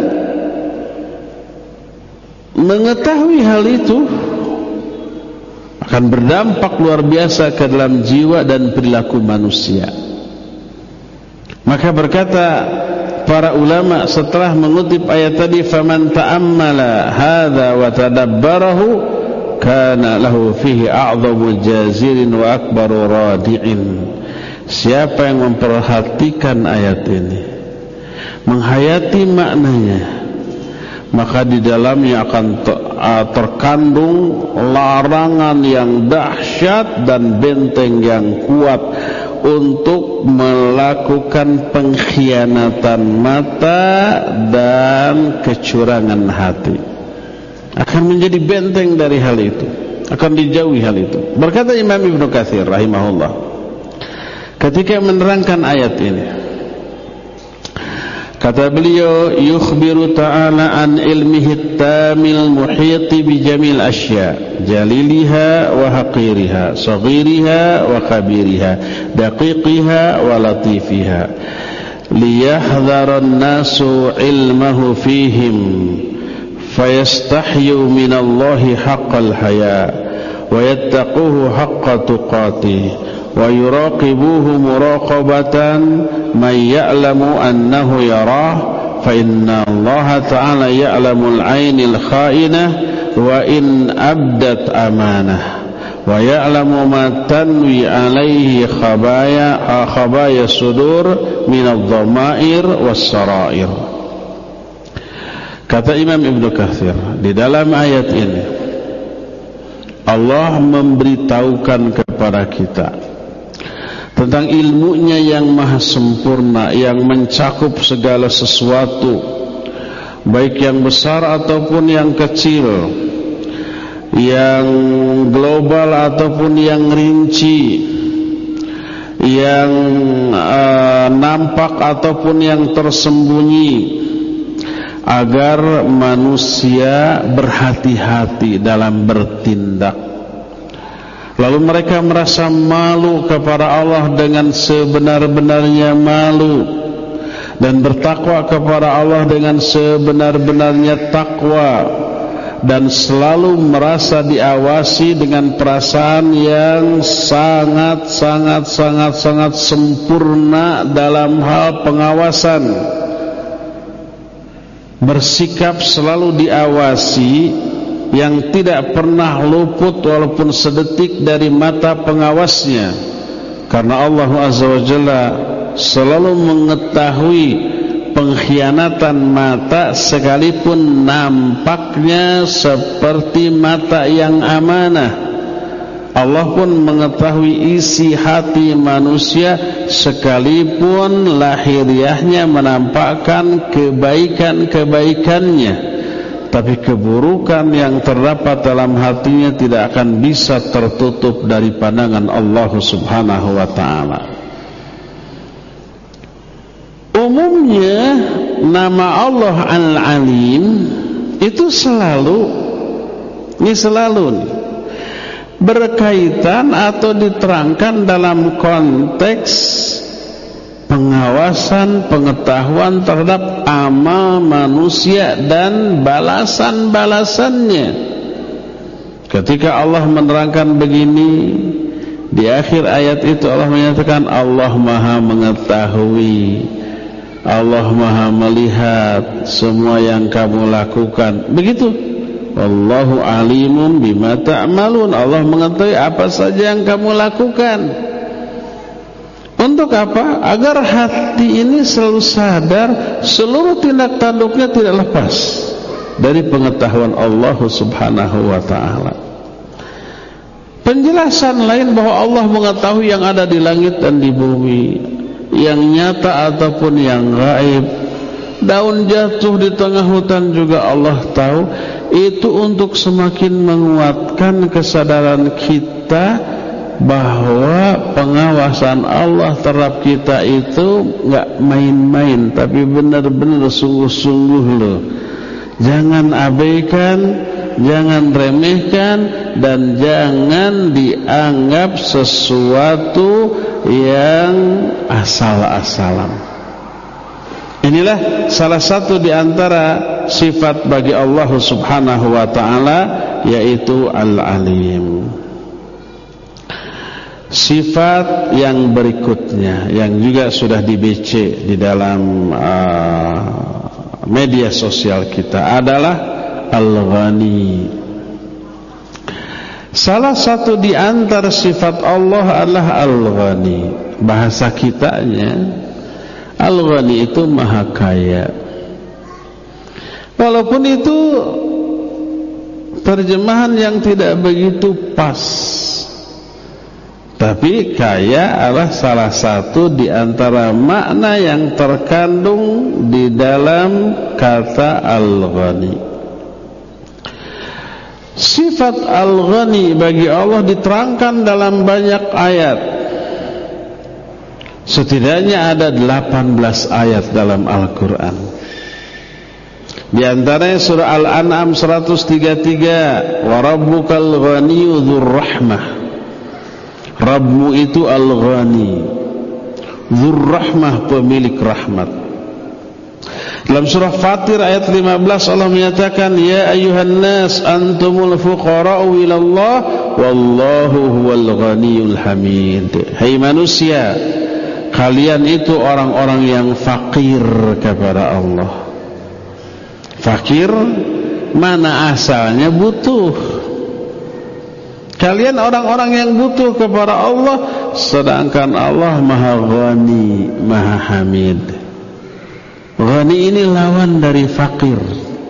mengetahui hal itu akan berdampak luar biasa ke dalam jiwa dan perilaku manusia. Maka berkata para ulama setelah mengutip ayat tadi, faman ta'ammala hadza wa tadabbarahu kana lahu fihi a'dhamu jazirin wa akbaru radi'in. Siapa yang memperhatikan ayat ini, menghayati maknanya, maka di dalamnya akan terkandung larangan yang dahsyat dan benteng yang kuat untuk melakukan pengkhianatan mata dan kecurangan hati. Akan menjadi benteng dari hal itu, akan dijauhi hal itu. Berkata Imam Ibn Katsir rahimahullah ketika menerangkan ayat ini, kata beliau, yukhbiru ta'ala an ilmihi tamil muhiti bi jamil asya, jaliliha wa haqiriha, saghiriha wa kabiriha, daqiqiha wa latifiha, liyahdharan nasu ilmahu fihim fayastahyu minallahi haqqal haya wa yattaquhu haqqa tuqatih wa yuraqibuhu muraqabatan man ya'lamu annahu yarah, fa inna Allah ta'ala ya'lamul 'ainil kha'inah wa in abdat amanah wa ya'lamu ma tanwi 'alaihi khabaya sudur min adh-dhamair was-sarair. Kata Imam Ibn Katsir, di dalam ayat ini Allah memberitahukan kepada kita tentang ilmunya yang maha sempurna, yang mencakup segala sesuatu, baik yang besar ataupun yang kecil, yang global ataupun yang rinci, yang nampak ataupun yang tersembunyi, agar manusia berhati-hati dalam bertindak. Lalu mereka merasa malu kepada Allah dengan sebenar-benarnya malu, dan bertakwa kepada Allah dengan sebenar-benarnya takwa, dan selalu merasa diawasi dengan perasaan yang sangat sempurna dalam hal pengawasan. Bersikap selalu diawasi, yang tidak pernah luput walaupun sedetik dari mata pengawasnya, karena Allah Azza wa Jalla selalu mengetahui pengkhianatan mata sekalipun nampaknya seperti mata yang amanah. Allah pun mengetahui isi hati manusia sekalipun lahiriahnya menampakkan kebaikan-kebaikannya, tapi keburukan yang terdapat dalam hatinya tidak akan bisa tertutup dari pandangan Allah Subhanahu wa ta'ala. Umumnya nama Allah Al-Alim itu selalu berkaitan atau diterangkan dalam konteks pengawasan, pengetahuan terhadap amal manusia dan balasan-balasannya. Ketika Allah menerangkan begini, di akhir ayat itu Allah menyatakan Allah Maha mengetahui, Allah Maha melihat semua yang kamu lakukan. Begitu. Wallahu alimun bima ta'malun. Allah mengetahui apa saja yang kamu lakukan. Untuk apa? Agar hati ini selalu sadar seluruh tindak tanduknya tidak lepas dari pengetahuan Allah Subhanahu wa ta'ala. Penjelasan lain bahwa Allah mengetahui yang ada di langit dan di bumi, yang nyata ataupun yang gaib. Daun jatuh di tengah hutan juga Allah tahu. Itu untuk semakin menguatkan kesadaran kita bahwa pengawasan Allah terhadap kita itu enggak main-main, tapi benar-benar sungguh-sungguh loh. Jangan abaikan, jangan remehkan, dan jangan dianggap sesuatu yang asal-asalan. Inilah salah satu di antara sifat bagi Allah Subhanahu wa ta'ala, yaitu Al-Alim. Sifat yang berikutnya yang juga sudah di-BC di dalam media sosial kita adalah Al-Ghani. Salah satu di antara sifat Allah adalah Al-Ghani. Bahasa kitanya Al-Ghani itu maha kaya. Walaupun itu terjemahan yang tidak begitu pas, tapi kaya adalah salah satu di antara makna yang terkandung di dalam kata Al-Ghani. Sifat Al-Ghani bagi Allah diterangkan dalam banyak ayat. Setidaknya ada 18 ayat dalam Al-Quran. Di antaranya surah Al-An'am 133, wa rabbukal ghaniyyu dzur rahmah. Rabbmu itu Al-Ghani, dzur rahmah, pemilik rahmat. Dalam surah Fatir ayat 15 Allah menyatakan, ya ayyuhan nas antumul fuqara'u ilallah wallahu huwal ghaniyul hamid. Hai manusia, kalian itu orang-orang yang fakir kepada Allah. Fakir mana asalnya butuh. Kalian orang-orang yang butuh kepada Allah, sedangkan Allah maha ghani, maha hamid. Ghani ini lawan dari fakir.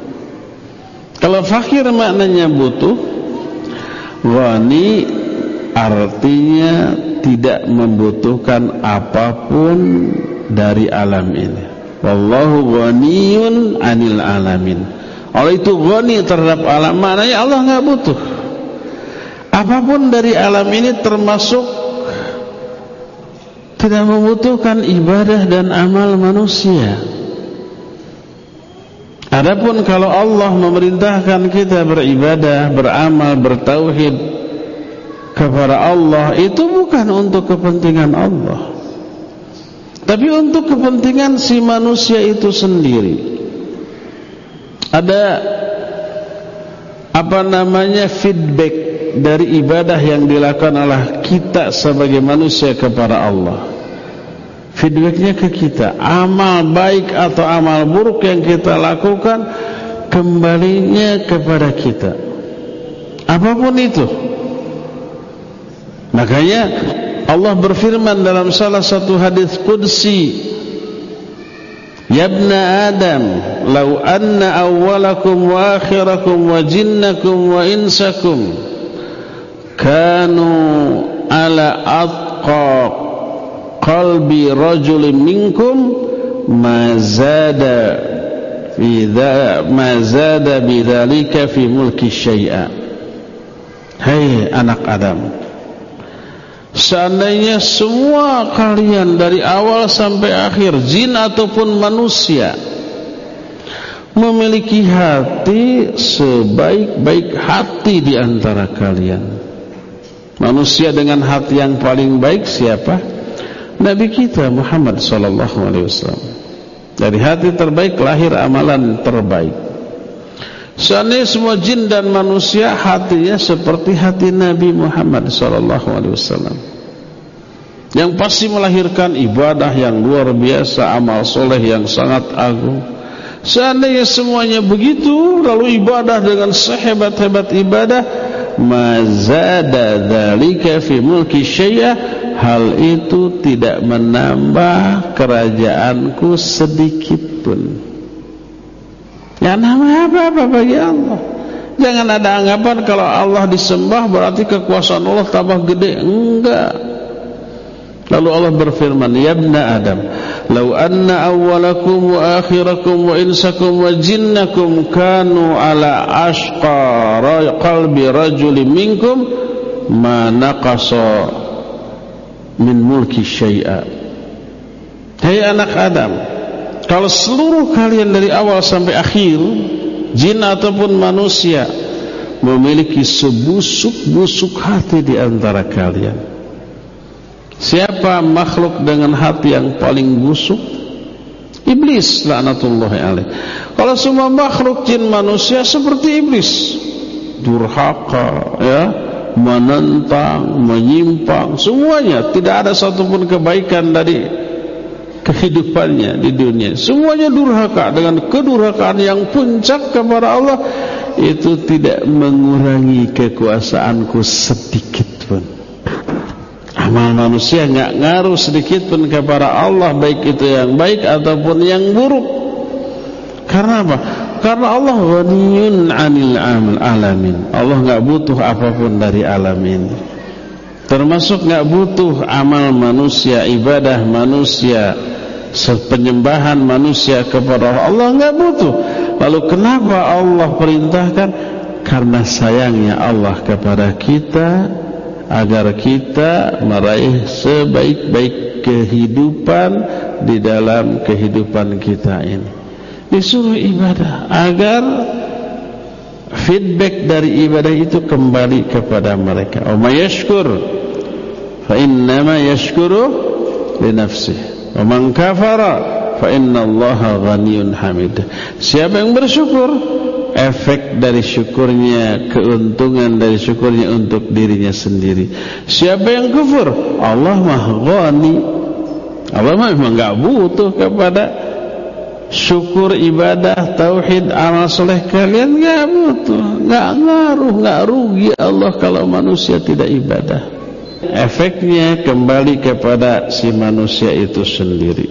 Kalau fakir maknanya butuh, ghani artinya tidak membutuhkan apapun dari alam ini. Wallahu ghaniyun 'anil alamin. Allah itu ghani terhadap alam, maknanya Allah enggak butuh apapun dari alam ini, termasuk tidak membutuhkan ibadah dan amal manusia. Adapun kalau Allah memerintahkan kita beribadah, beramal, bertauhid kepada Allah, itu bukan untuk kepentingan Allah, tapi untuk kepentingan si manusia itu sendiri. Ada feedback dari ibadah yang dilakukan oleh kita sebagai manusia kepada Allah. Feedbacknya ke kita, amal baik atau amal buruk yang kita lakukan kembalinya kepada kita, apapun itu. Makanya Allah berfirman dalam salah satu hadis qudsi, ya ibna Adam, law anna awwalakum wa akhirakum wa jinnakum wa insakum kanu ala atqa qalbi rajulin minkum ma zada bidzalika fi mulki syai'a. Hai anak Adam, seandainya semua kalian dari awal sampai akhir, jin ataupun manusia, memiliki hati sebaik-baik hati di antara kalian. Manusia dengan hati yang paling baik siapa? Nabi kita Muhammad SAW. Dari hati terbaik lahir amalan terbaik. Seandainya semua jin dan manusia hatinya seperti hati Nabi Muhammad SAW, yang pasti melahirkan ibadah yang luar biasa, amal soleh yang sangat agung. Seandainya semuanya begitu, lalu ibadah dengan sehebat-hebat ibadah, mazada dzalika fi mulki syai'a, hal itu tidak menambah kerajaanku sedikit pun. Ya nama apa-apa bagi Allah. Jangan ada anggapan kalau Allah disembah berarti kekuasaan Allah tambah gede. Enggak. Lalu Allah berfirman, ya ibna Adam, law anna awwalakum wa akhirakum wa insakum wa jinnakum kanu ala ashqa qalbi rajulin minkum ma naqasa min mulki syai'a. Hai anak Adam, kalau seluruh kalian dari awal sampai akhir, jin ataupun manusia, memiliki sebusuk-busuk hati di antara kalian, siapa makhluk dengan hati yang paling busuk? Iblis laknatullahi alaih. Kalau semua makhluk jin manusia seperti iblis, durhaka, ya, menentang, menyimpang, semuanya, tidak ada satupun kebaikan dari kehidupannya di dunia. Semuanya durhaka, dengan kedurhakaan yang puncak kepada Allah, itu tidak mengurangi kekuasaanku sedikit pun. Amal manusia enggak ngaruh sedikit pun kepada Allah, baik itu yang baik ataupun yang buruk. Karena apa? Karena Allah ghaniyun 'anil alamin. Allah enggak butuh apapun dari alam ini. Termasuk enggak butuh amal manusia, ibadah manusia, penyembahan manusia kepada Allah enggak butuh. Lalu kenapa Allah perintahkan? Karena sayangnya Allah kepada kita, agar kita meraih sebaik-baik kehidupan di dalam kehidupan kita ini. Disuruh ibadah agar feedback dari ibadah itu kembali kepada mereka. Wa may yashkur fa innama yashkuru li nafsihi wa man kafara fa innallaha ghaniyyun hamid. Siapa yang bersyukur, efek dari syukurnya, keuntungan dari syukurnya untuk dirinya sendiri. Siapa yang kufur, Allah mah ghani, Allah mah memang enggak butuh kepada syukur, ibadah, tauhid, amal soleh kalian, enggak butuh, enggak ngaruh, enggak rugi Allah kalau manusia tidak ibadah. Efeknya kembali kepada si manusia itu sendiri.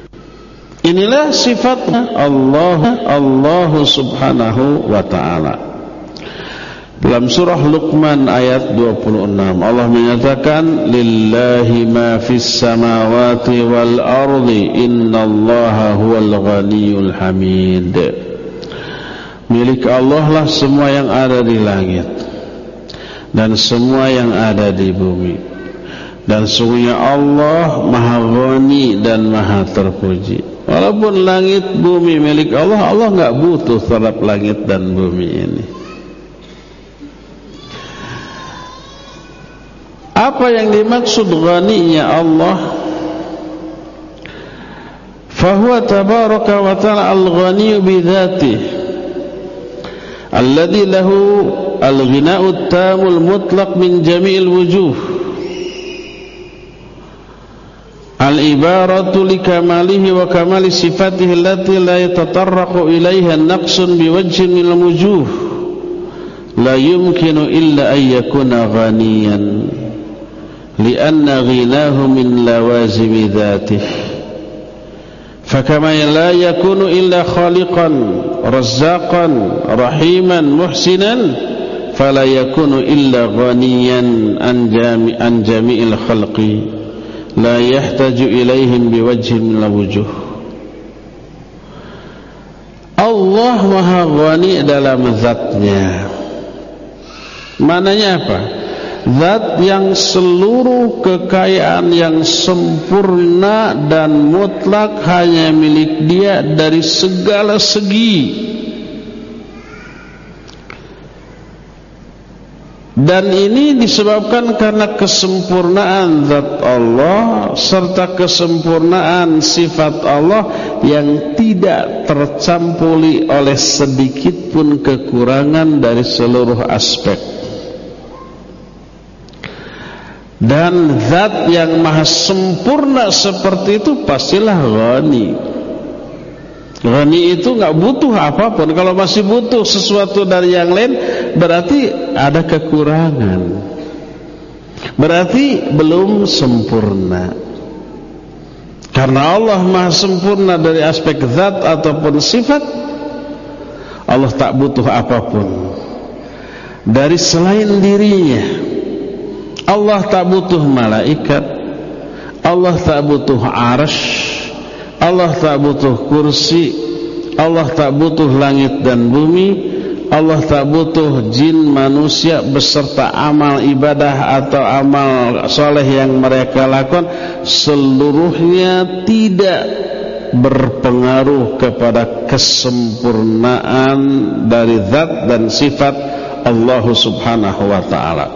Inilah sifatnya Allah subhanahu wa ta'ala. Dalam surah Luqman ayat 26 Allah menyatakan lillahi ma fis samawati wal ardi innallaha huwal ghaniyul hamid. Milik Allah lah semua yang ada di langit dan semua yang ada di bumi, dan sungguhnya Allah maha ghani dan maha terpuji. Walaupun langit bumi milik Allah, Allah enggak butuh terhadap langit dan bumi ini. Apa yang dimaksud ghaninya Allah? Fahuwa tabaraka wa ta'ala al-ghani bidzatihi alladhi lahu al-ghina'u at-tamul mutlaq min jami'il wujuh, al-ibaratu likamalihi wa kamali sifatihi allati la yatatarraqu ilayha naqsun biwajhin min al-wujuh la yumkinu illa an yakuna ghaniyan lianna ghinahu min lawazimi dzatih. Fakama la yakunu illa khaliqan razzaqan rahiman muhsinan fala yakunu illa ghaniyan an jami'il khalqi la yahtaju ilaihim biwajhin min wujuh. Allah maha ghani dalam zatnya. Mananya apa? Zat yang seluruh kekayaan yang sempurna dan mutlak hanya milik Dia dari segala segi. Dan ini disebabkan karena kesempurnaan zat Allah serta kesempurnaan sifat Allah yang tidak tercampuri oleh sedikit pun kekurangan dari seluruh aspek. Dan zat yang maha sempurna seperti itu pastilah ghani. Ghani itu enggak butuh apapun. Kalau masih butuh sesuatu dari yang lain, berarti ada kekurangan, berarti belum sempurna. Karena Allah maha sempurna dari aspek zat ataupun sifat, Allah tak butuh apapun dari selain dirinya. Allah tak butuh malaikat, Allah tak butuh arsy, Allah tak butuh kursi, Allah tak butuh langit dan bumi, Allah tak butuh jin manusia beserta amal ibadah atau amal soleh yang mereka lakukan. Seluruhnya tidak berpengaruh kepada kesempurnaan dari zat dan sifat Allah subhanahu wa ta'ala.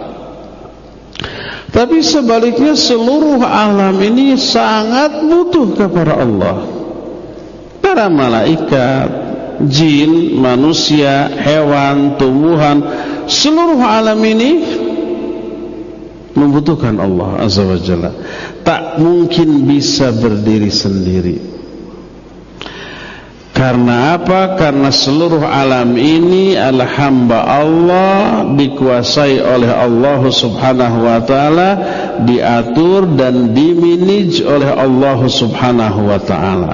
Tapi sebaliknya seluruh alam ini sangat butuh kepada Allah. Para malaikat, jin, manusia, hewan, tumbuhan, seluruh alam ini membutuhkan Allah Azza wa Jalla. Tak mungkin bisa berdiri sendiri. Karena apa? Karena seluruh alam ini adalah hamba Allah, dikuasai oleh Allah subhanahu wa ta'ala, diatur dan dimanage oleh Allah subhanahu wa ta'ala.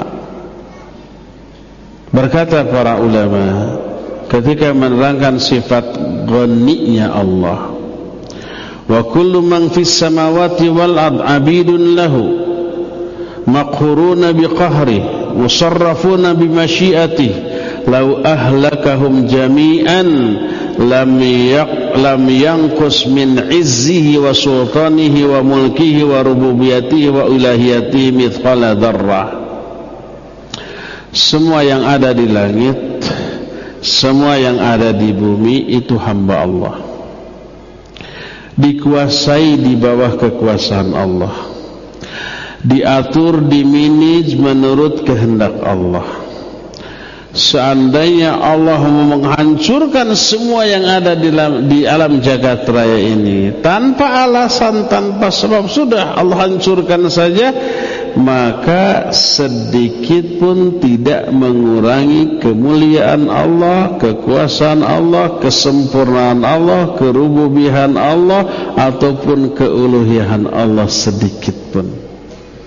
Berkata para ulama ketika menerangkan sifat ghaninya Allah, wa kullu man fis samawati wal ard abidun lahu maqhuruna biqahri musarrafuna bimasyiatih law ahlakahum jami'an lam yanqus min izzihi wa sultanihi wa mulkihi wa rububiyatihi wa ilahiyatihi mithqala dzarrah. Semua yang ada di langit, semua yang ada di bumi itu hamba Allah, dikuasai di bawah kekuasaan Allah, diatur, dimanage menurut kehendak Allah. Seandainya Allah menghancurkan semua yang ada di alam jagat raya ini tanpa alasan, tanpa sebab, sudah Allah hancurkan saja, maka sedikit pun tidak mengurangi kemuliaan Allah, kekuasaan Allah, kesempurnaan Allah, kerububihan Allah ataupun keuluhian Allah sedikit pun.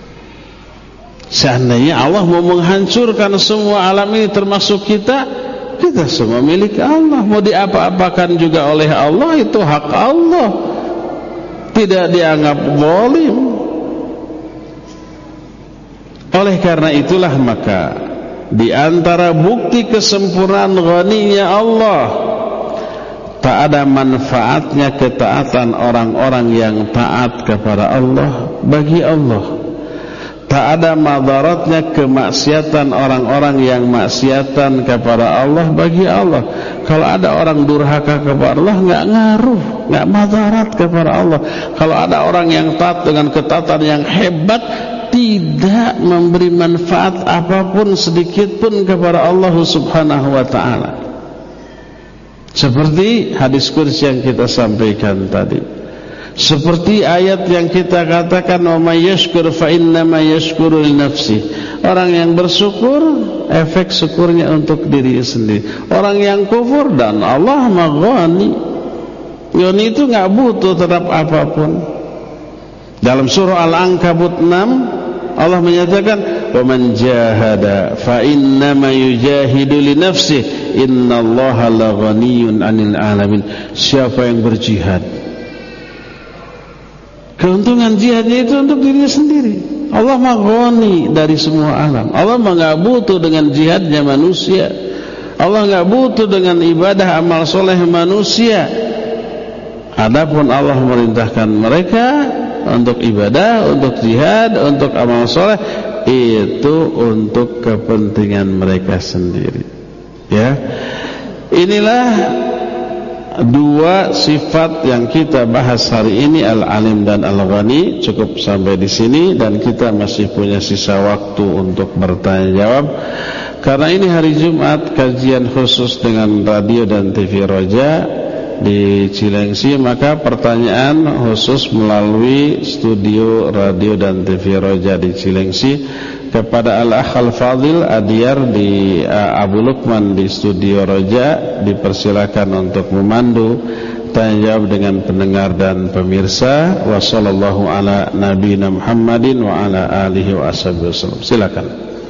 Seandainya Allah mau menghancurkan semua alam ini termasuk kita, Kita semua milik Allah. Mau diapa-apakan juga oleh Allah, itu hak Allah. Tidak dianggap zalim. Oleh karena itulah maka di antara bukti kesempurnaan ghaninya Allah, tak ada manfaatnya ketaatan orang-orang yang taat kepada Allah bagi Allah. Tak ada madaratnya kemaksiatan orang-orang yang maksiatan kepada Allah bagi Allah. Kalau ada orang durhaka kepada Allah, enggak ngaruh, enggak madarat kepada Allah. Kalau ada orang yang taat dengan ketaatan yang hebat, tidak memberi manfaat apapun sedikit pun kepada Allah Subhanahu wa taala. Seperti hadis qudsi yang kita sampaikan tadi. Seperti ayat yang kita katakan, wa may yashkur fa innama yashkuru li nafsi. Orang yang bersyukur, efek syukurnya untuk diri sendiri. Orang yang kufur, dan Allah maghani, Ghani itu enggak butuh terhadap apapun. Dalam surah Al-Ankabut 6 Allah menyatakan, wa man jahada fa innama yujahidu li nafsi innallaha laghaniyyun 'anil 'alamin. Siapa yang berjihad, keuntungan jihadnya itu untuk dirinya sendiri. Allah maghani dari semua alam. Allah enggak butuh dengan jihadnya manusia. Allah enggak butuh dengan ibadah amal soleh manusia. Adapun Allah merintahkan mereka untuk ibadah, untuk jihad, untuk amal soleh, itu untuk kepentingan mereka sendiri. Ya, inilah dua sifat yang kita bahas hari ini, Al-Alim dan Al-Ghani. Cukup sampai di sini dan kita masih punya sisa waktu untuk bertanya jawab. Karena ini hari Jumat, kajian khusus dengan radio dan TV Roja di Cilengsi, maka pertanyaan khusus melalui studio radio dan TV Roja di Cilengsi kepada Al-Akh Al-Fadil Adiyar di Abu Lukman di studio Roja, dipersilakan untuk memandu tanya jawab dengan pendengar dan pemirsa. Wa sallallahu ala nabiyina Muhammadin wa ala alihi wa ashabihi wasallam. Silakan.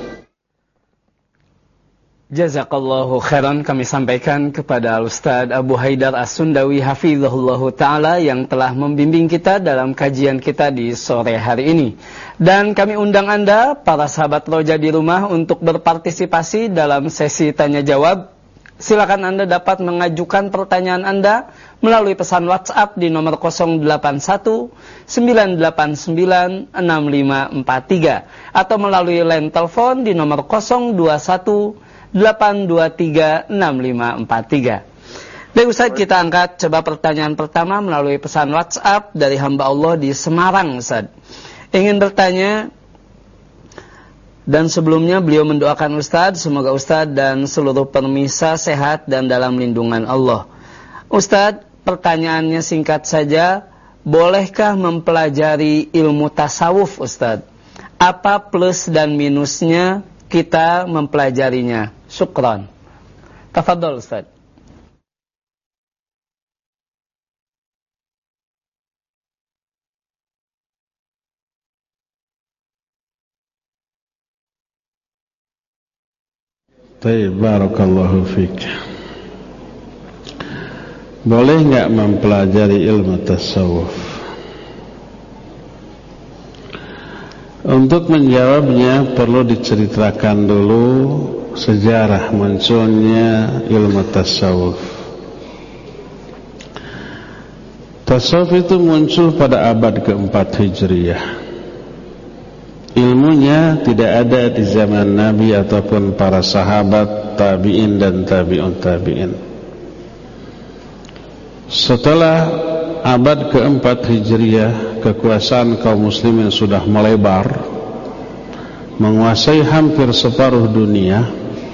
Jazakallahu khairan kami sampaikan kepada Al-Ustaz Abu Haidar As-Sundawi hafizahullahu ta'ala yang telah membimbing kita dalam kajian kita di sore hari ini. Dan kami undang Anda, para sahabat Roja di rumah, untuk berpartisipasi dalam sesi tanya jawab. Silakan Anda dapat mengajukan pertanyaan Anda melalui pesan WhatsApp di nomor 081 989 6543 atau melalui line telepon di nomor 021 823 6543. Baik Ustaz, kita angkat coba pertanyaan pertama melalui pesan WhatsApp dari hamba Allah di Semarang. Ustaz ingin bertanya, dan sebelumnya beliau mendoakan Ustaz, semoga Ustaz dan seluruh pemirsa sehat dan dalam lindungan Allah. Ustaz, pertanyaannya singkat saja, bolehkah mempelajari ilmu tasawuf Ustaz? Apa plus dan minusnya kita mempelajarinya? Syukran. Tafadhol Ustaz. Baik, barakallahu fiik. Boleh enggak mempelajari ilmu tasawuf? Untuk menjawabnya perlu diceritakan dulu sejarah munculnya ilmu tasawuf. Tasawuf itu muncul pada abad keempat Hijriyah. Ilmunya tidak ada di zaman Nabi ataupun para sahabat, tabi'in dan tabi'un tabi'in. Setelah abad keempat Hijriyah, kekuasaan kaum muslimin sudah melebar, menguasai hampir separuh dunia.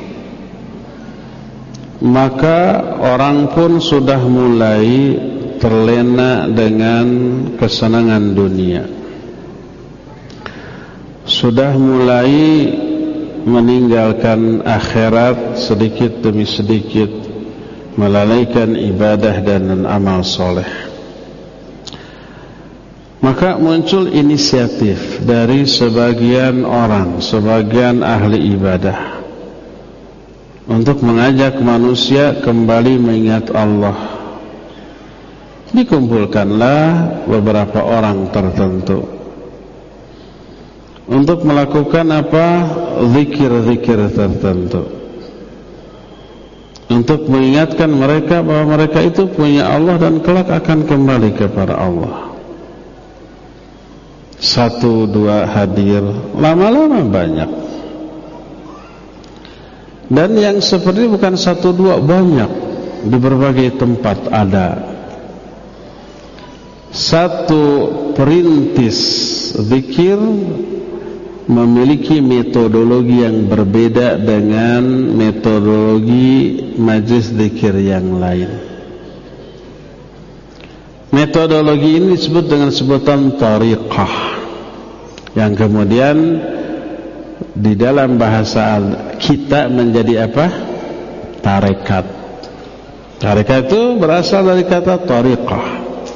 Maka orang pun sudah mulai terlena dengan kesenangan dunia, sudah mulai meninggalkan akhirat sedikit demi sedikit, melalaikan ibadah dan amal soleh. Maka muncul inisiatif dari sebagian orang, sebagian ahli ibadah, untuk mengajak manusia kembali mengingat Allah. Dikumpulkanlah beberapa orang tertentu untuk melakukan apa? Zikir-zikir tertentu, untuk mengingatkan mereka bahwa mereka itu punya Allah dan kelak akan kembali kepada Allah. 1-2 hadir, lama-lama banyak. Dan yang seperti bukan 1-2, banyak. Di berbagai tempat ada. Satu perintis zikir memiliki metodologi yang berbeda dengan metodologi majelis zikir yang lain. Metodologi ini disebut dengan sebutan tariqah, yang kemudian di dalam bahasa kita menjadi apa? Tarekat. Tarekat itu berasal dari kata tariqah.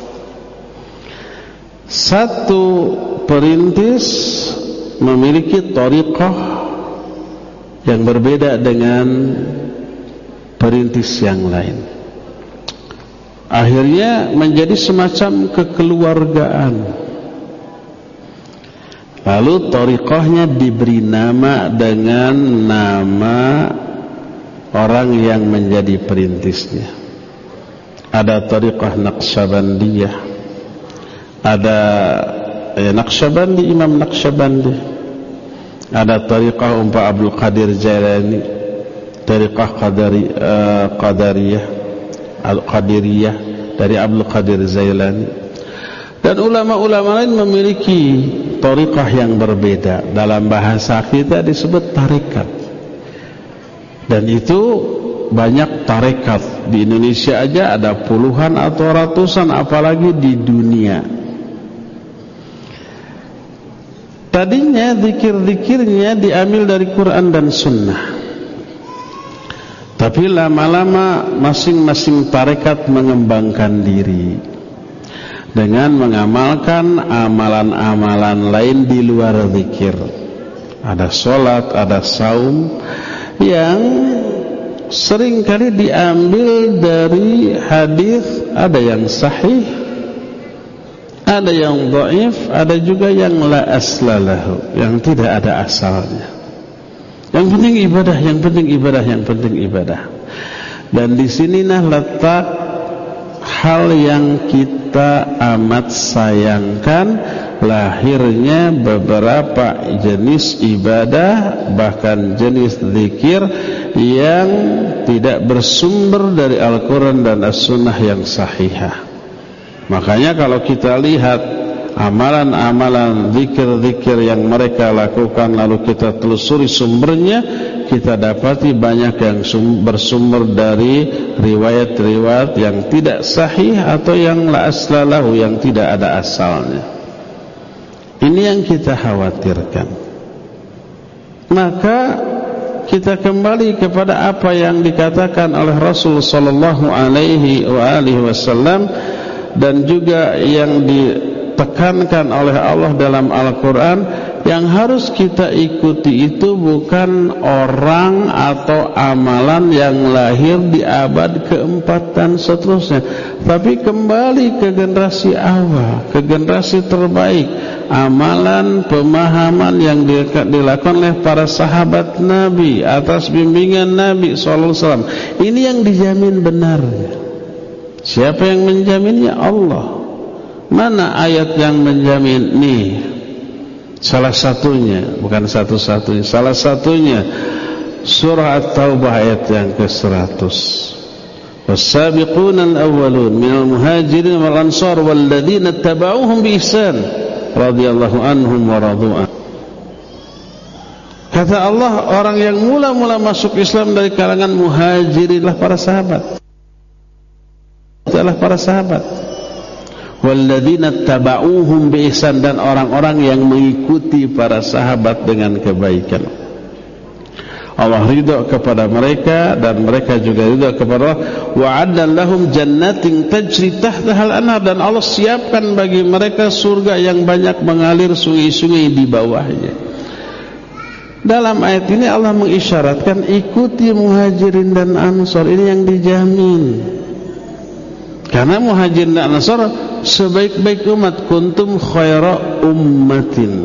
Satu perintis memiliki tariqah yang berbeda dengan perintis yang lain. Akhirnya menjadi semacam kekeluargaan. Lalu tariqahnya diberi nama dengan nama orang yang menjadi perintisnya. Ada tariqah Naqsyabandiyah, ada Naqsyabandi, Imam Naqsyabandi. Ada tariqah Umpah Abdul Qadir Jailani, tariqah Qadiriyah dari Abdul Qadir Jailani. Dan ulama-ulama lain memiliki tariqah yang berbeda. Dalam bahasa kita disebut tarekat. Dan itu banyak tarekat. Di Indonesia aja ada puluhan atau ratusan, apalagi di dunia. Tadinya zikir-zikirnya diambil dari Quran dan Sunnah. Tapi lama-lama masing-masing tarekat mengembangkan diri dengan mengamalkan amalan-amalan lain di luar zikir. Ada sholat, ada saum yang seringkali diambil dari hadis, ada yang sahih, ada yang dhaif, ada juga yang la aslalahu, yang tidak ada asalnya. Yang penting ibadah, yang penting ibadah, yang penting ibadah. Dan di sinilah letak hal yang kita amat sayangkan, lahirnya beberapa jenis ibadah, bahkan jenis zikir yang tidak bersumber dari Al-Quran dan As-Sunnah yang sahihah. Makanya kalau kita lihat amalan-amalan zikir-zikir yang mereka lakukan, lalu kita telusuri sumbernya, kita dapati banyak yang bersumber dari riwayat-riwayat yang tidak sahih atau yang la aslalahu, yang tidak ada asalnya. Ini yang kita khawatirkan. Maka kita kembali kepada apa yang dikatakan oleh Rasul sallallahu alaihi wasallam dan juga yang ditekankan oleh Allah dalam Al-Quran. Yang harus kita ikuti itu bukan orang atau amalan yang lahir di abad keempat dan seterusnya, tapi kembali ke generasi awal, ke generasi terbaik, amalan pemahaman yang dilakukan oleh para sahabat Nabi atas bimbingan Nabi SAW. Ini yang dijamin benarnya. Siapa yang menjaminnya? Allah. Mana ayat yang menjamin? Nih, salah satunya, bukan satu-satunya, salah satunya surah At-Taubah ayat yang ke-100. Was-sabiquna al-awwalun minal muhajirin wal ansar walladzina tabauhum bi ihsan radhiyallahu anhum wa radu'an. Kata Allah, orang yang mula-mula masuk Islam dari kalangan muhajirin adalah para sahabat. Adalah para sahabat. Walladzina tabauhum bi ihsan, dan orang-orang yang mengikuti para sahabat dengan kebaikan. Allah ridha kepada mereka dan mereka juga ridha kepada Allah. Wa'adna lahum jannatin tajri tahtahal anhar, dan Allah siapkan bagi mereka surga yang banyak mengalir sungai-sungai di bawahnya. Dalam ayat ini Allah mengisyaratkan ikuti muhajirin dan ansor, ini yang dijamin. Karena muhajirin dan ansor sebaik-baik umat, kuntum khaira ummatin.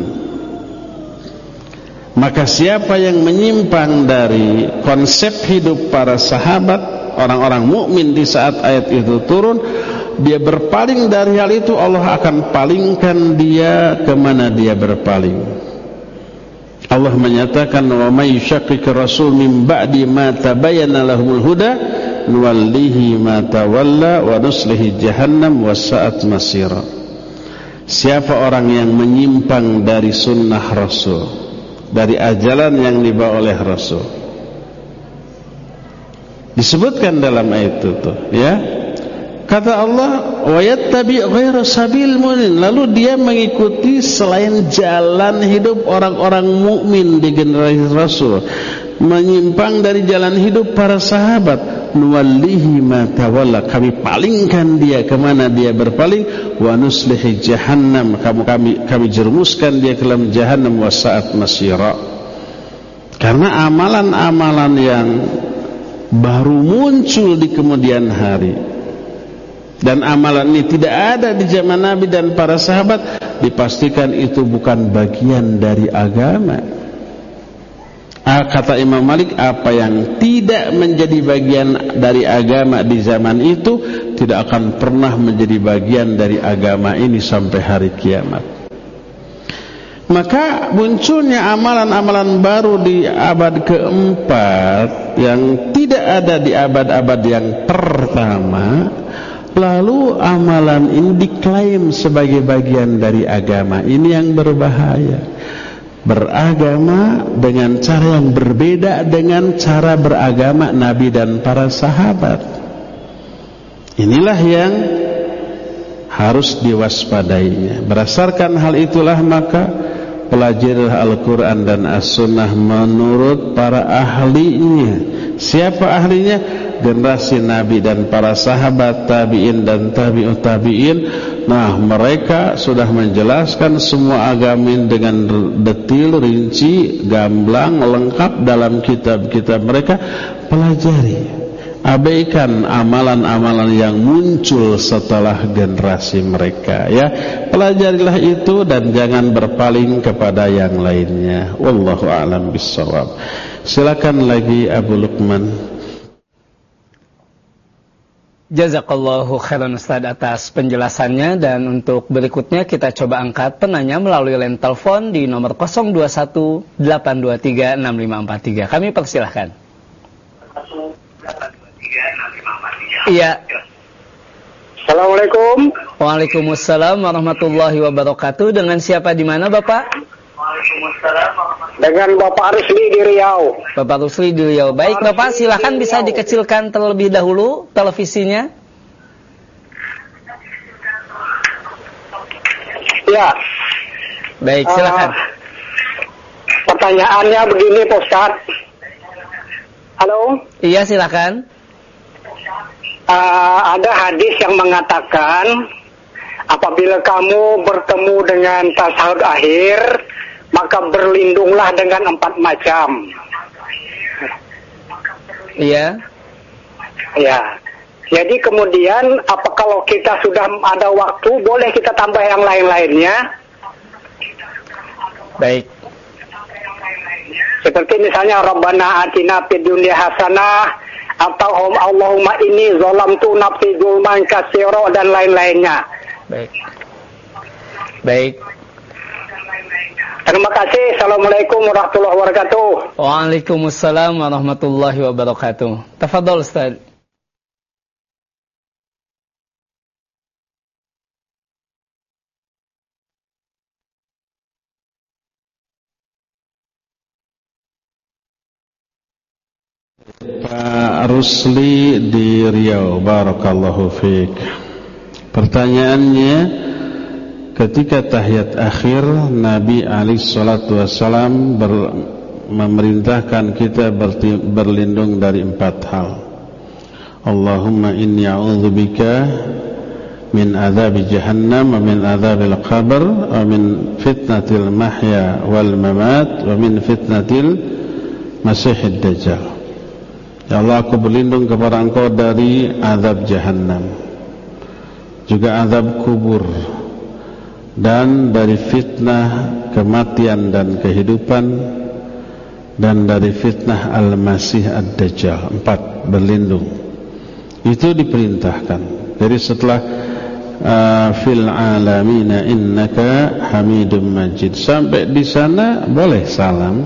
Maka siapa yang menyimpang dari konsep hidup para sahabat, orang-orang mukmin di saat ayat itu turun, dia berpaling dari hal itu, Allah akan palingkan dia kemana dia berpaling. Allah menyatakan, wa may yushaqiqir rasul min ba'di ma tabayyana lahumul huda nuwallihi ma tawalla wa nuslihi jahannam wa sa'at masira. Siapa orang yang menyimpang dari sunnah Rasul, dari ajaran yang dibawa oleh Rasul, disebutkan dalam ayat itu ya. Kata Allah, wa yattabi' ghaira sabil mu'min, lalu dia mengikuti selain jalan hidup orang-orang mukmin di generasi Rasul, menyimpang dari jalan hidup para sahabat, nuwallihi ma tawalla, kami palingkan dia kemana dia berpaling, wa nuslihi jahannam, kami jerumuskan dia ke dalam jahannam, wa sa'at masira. Karena amalan-amalan yang baru muncul di kemudian hari, dan amalan ini tidak ada di zaman Nabi dan para sahabat, dipastikan itu bukan bagian dari agama. Kata Imam Malik, apa yang tidak menjadi bagian dari agama di zaman itu tidak akan pernah menjadi bagian dari agama ini sampai hari kiamat. Maka munculnya amalan-amalan baru di abad keempat yang tidak ada di abad-abad yang pertama. Lalu amalan ini diklaim sebagai bagian dari agama. Ini yang berbahaya. Beragama dengan cara yang berbeda dengan cara beragama Nabi dan para sahabat. Inilah yang harus diwaspadainya. Berdasarkan hal itulah maka pelajarilah Al-Quran dan As-Sunnah menurut para ahlinya. Siapa ahlinya? Generasi Nabi dan para sahabat, tabi'in dan tabi'ut tabi'in. Nah, mereka sudah menjelaskan semua agama dengan detil, rinci, gamblang, lengkap dalam kitab-kitab mereka. Pelajari, abaikan amalan-amalan yang muncul setelah generasi mereka ya. Pelajarilah itu dan jangan berpaling kepada yang lainnya. Wallahu a'lam bissawab. Silakan lagi Abu Luqman. Jazakallahu khairan Ustaz atas penjelasannya, dan untuk berikutnya kita coba angkat penanya melalui line telepon di nomor 0218236543. Kami persilahkan. Iya. Assalamualaikum. Waalaikumsalam warahmatullahi wabarakatuh. Dengan siapa di mana Bapak? Dengan Bapak Rusli di Riau. Bapak Rusli di Riau. Baik Bapak, silahkan bisa dikecilkan terlebih dahulu televisinya. Ya. Baik, silahkan. Pertanyaannya begini Pak Ustadz. Halo? Iya, silahkan. Ada hadis yang mengatakan apabila kamu bertemu dengan tasyahud akhir, maka berlindunglah dengan 4 macam. Iya. Ya. Jadi kemudian apa kalau kita sudah ada waktu, boleh kita tambah yang lain-lainnya? Baik. Seperti misalnya Rabbana atina fid dunya hasanah, atau Allahumma inni zalamtu nafsi zulman katsira, dan lain-lainnya. Baik. Baik. Terima kasih. Assalamualaikum warahmatullahi wabarakatuh. Waalaikumsalam warahmatullahi wabarakatuh. Tafadhol Ustaz. Pak Rusli di Riau, barakallahu fiik. Pertanyaannya, ketika tahiyat akhir Nabi alaihi salatu wasallam memerintahkan kita berlindung dari 4 hal. Allahumma inni a'udzubika min azab jahannam wa min azabil qabr wa min fitnatil mahya wal mamat wa min fitnatil masihid dajjal. Ya Allah, aku berlindung kepada Engkau dari azab jahannam, juga azab kubur, dan dari fitnah kematian dan kehidupan, dan dari fitnah al-masih ad-dajjal. 4, berlindung. Itu diperintahkan. Jadi setelah fil alamina innaka hamidum majid, sampai di sana boleh salam,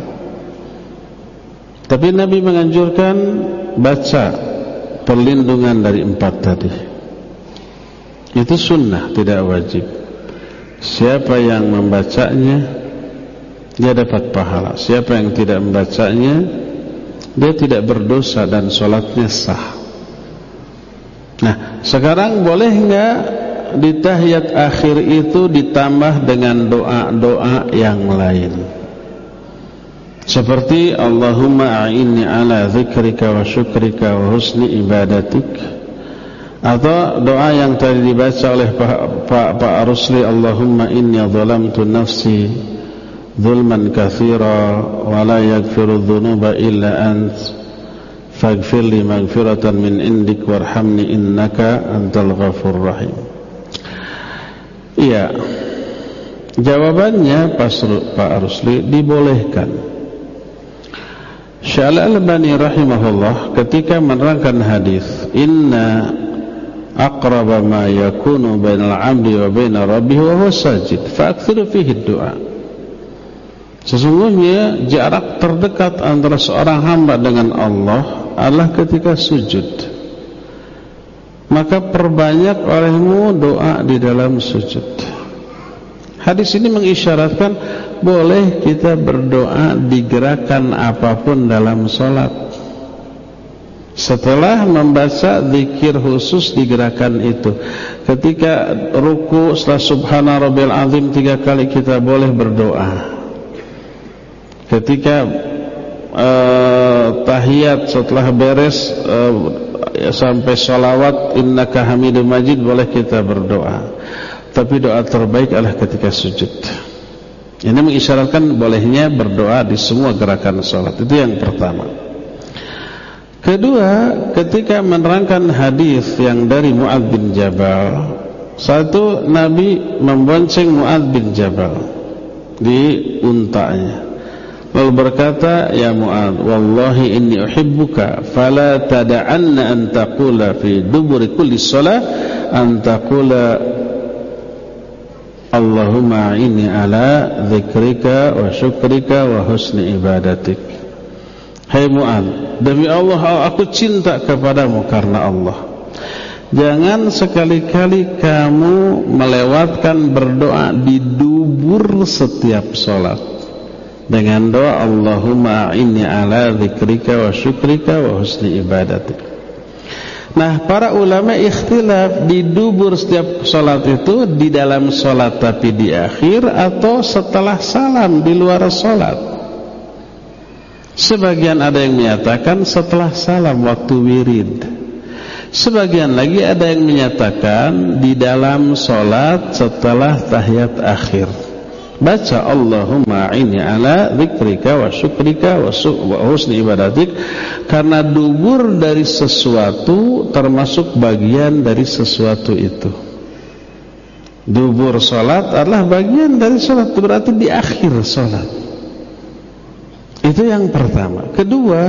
tapi Nabi menganjurkan baca perlindungan dari 4 tadi. Itu sunnah, tidak wajib. Siapa yang membacanya dia dapat pahala. Siapa yang tidak membacanya dia tidak berdosa dan sholatnya sah. Nah, sekarang boleh enggak di tahiyat akhir itu ditambah dengan doa-doa yang lain, seperti Allahumma a'inni ala dzikrika wa syukrika wa husni ibadatik, atau doa yang tadi dibaca oleh Pak Rusli, Allahumma inni zalamtu nafsi zulman katsira wa la yaghfiru dzunuba illa ant faghfirli maghfiratan min indik warhamni innaka antal ghafurur rahim. Iya, jawabannya Pak Rusli dibolehkan. Syekh Al-Albani rahimahullah ketika menerangkan hadis inna aqraba ma yakunu bainal 'abdi wa baina rabbih wa huwa sajid fa'aktsiru fihi du'a. Sesungguhnya jarak terdekat antara seorang hamba dengan Allah adalah ketika sujud. Maka perbanyak olehmu doa di dalam sujud. Hadis ini mengisyaratkan boleh kita berdoa di gerakan apapun dalam sholat. Setelah membaca zikir khusus di gerakan itu, ketika ruku setelah subhana rabbiyal azim 3 kali kita boleh berdoa. Ketika tahiyat setelah beres sampai sholawat innaka hamidum majid boleh kita berdoa. Tapi doa terbaik adalah ketika sujud. Ini mengisyaratkan bolehnya berdoa di semua gerakan sholat. Itu yang pertama. Kedua, ketika menerangkan hadis yang dari Mu'adz bin Jabal, satu Nabi membonceng Mu'adz bin Jabal di untanya, lalu berkata, ya Mu'adz, wallahi inni uhibbuka fala tada'anna an taqula fi duburi kulli shalah an taqula Allahumma inni ala dzikrika wa syukrika wa husni ibadatik. Hai Mu'adz, demi Allah aku cinta kepadamu karena Allah. Jangan sekali-kali kamu melewatkan berdoa di dubur setiap salat dengan doa Allahumma inni ala dzikrika wa syukrika wa husni ibadatik. Nah, para ulama ikhtilaf di dubur setiap salat itu di dalam salat tapi di akhir atau setelah salam di luar salat. Sebagian ada yang menyatakan setelah salam waktu wirid. Sebagian lagi ada yang menyatakan di dalam salat setelah tahiyat akhir. Baca Allahumma inni ala dzikrika wa syukrika wa husni ibadatik, karena dubur dari sesuatu termasuk bagian dari sesuatu itu. Dubur salat adalah bagian dari salat, berarti di akhir salat. Itu yang pertama. Kedua,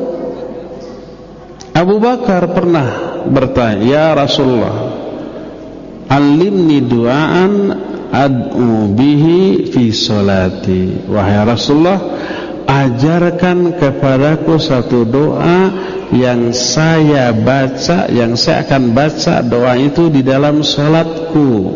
Abu Bakar pernah bertanya, ya Rasulullah, alimni du'aan ad'u bihi fi sholati. Wahai Rasulullah, ajarkan kepadaku satu doa yang saya baca, yang saya akan baca doa itu di dalam sholatku.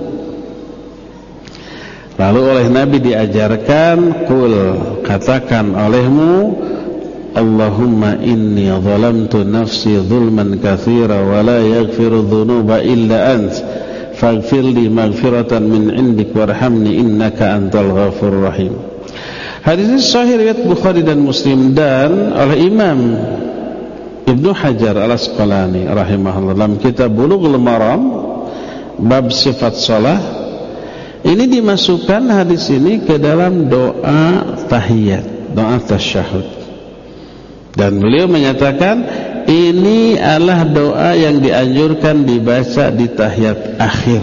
Lalu oleh Nabi diajarkan, qul, katakan olehmu, Allahumma inni zalamtu nafsi zulman katsira wa la yaghfiru dzunuba illa ant faghfirli maghfiratan min indik warhamni innaka antal ghafurur rahim. Hadis ini sahih riwayat Bukhari dan Muslim dan oleh Imam Ibnu Hajar Al-Asqalani rahimahullah dalam kitab Bulughul Maram bab sifat shalah. Ini dimasukkan hadis ini ke dalam doa tahiyat, doa tasyahud. Dan beliau menyatakan ini adalah doa yang dianjurkan dibaca di tahiyat akhir.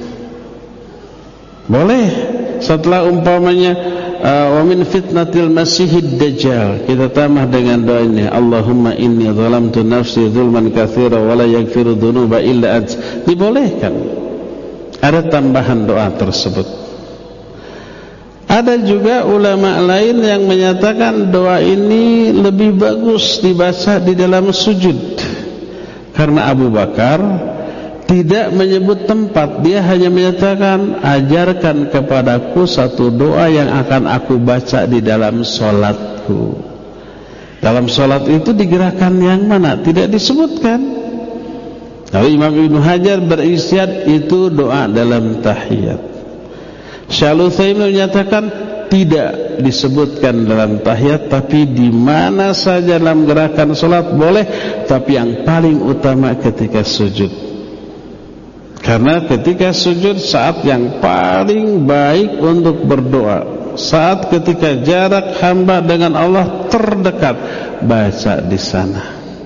Boleh setelah umpamanya wa min fitnatil masihid dajjal, kita tambah dengan doa ini, Allahumma inni zalamtu nafsi zulman katsira wa la yaghfiru dzunuba illa ant. Dibolehkan. Ada tambahan doa tersebut. Ada juga ulama lain yang menyatakan doa ini lebih bagus dibaca di dalam sujud. Karena Abu Bakar tidak menyebut tempat, dia hanya menyatakan ajarkan kepadaku satu doa yang akan aku baca di dalam sholatku. Dalam sholat itu digerakkan yang mana? Tidak disebutkan. Lalu Imam Ibnu Hajar beristihad itu doa dalam tahiyat. Syaikhul Utsaimin menyatakan tidak disebutkan dalam tahiyat, tapi di mana saja dalam gerakan sholat boleh, tapi yang paling utama ketika sujud. Karena ketika sujud saat yang paling baik untuk berdoa, saat ketika jarak hamba dengan Allah terdekat, baca di sana.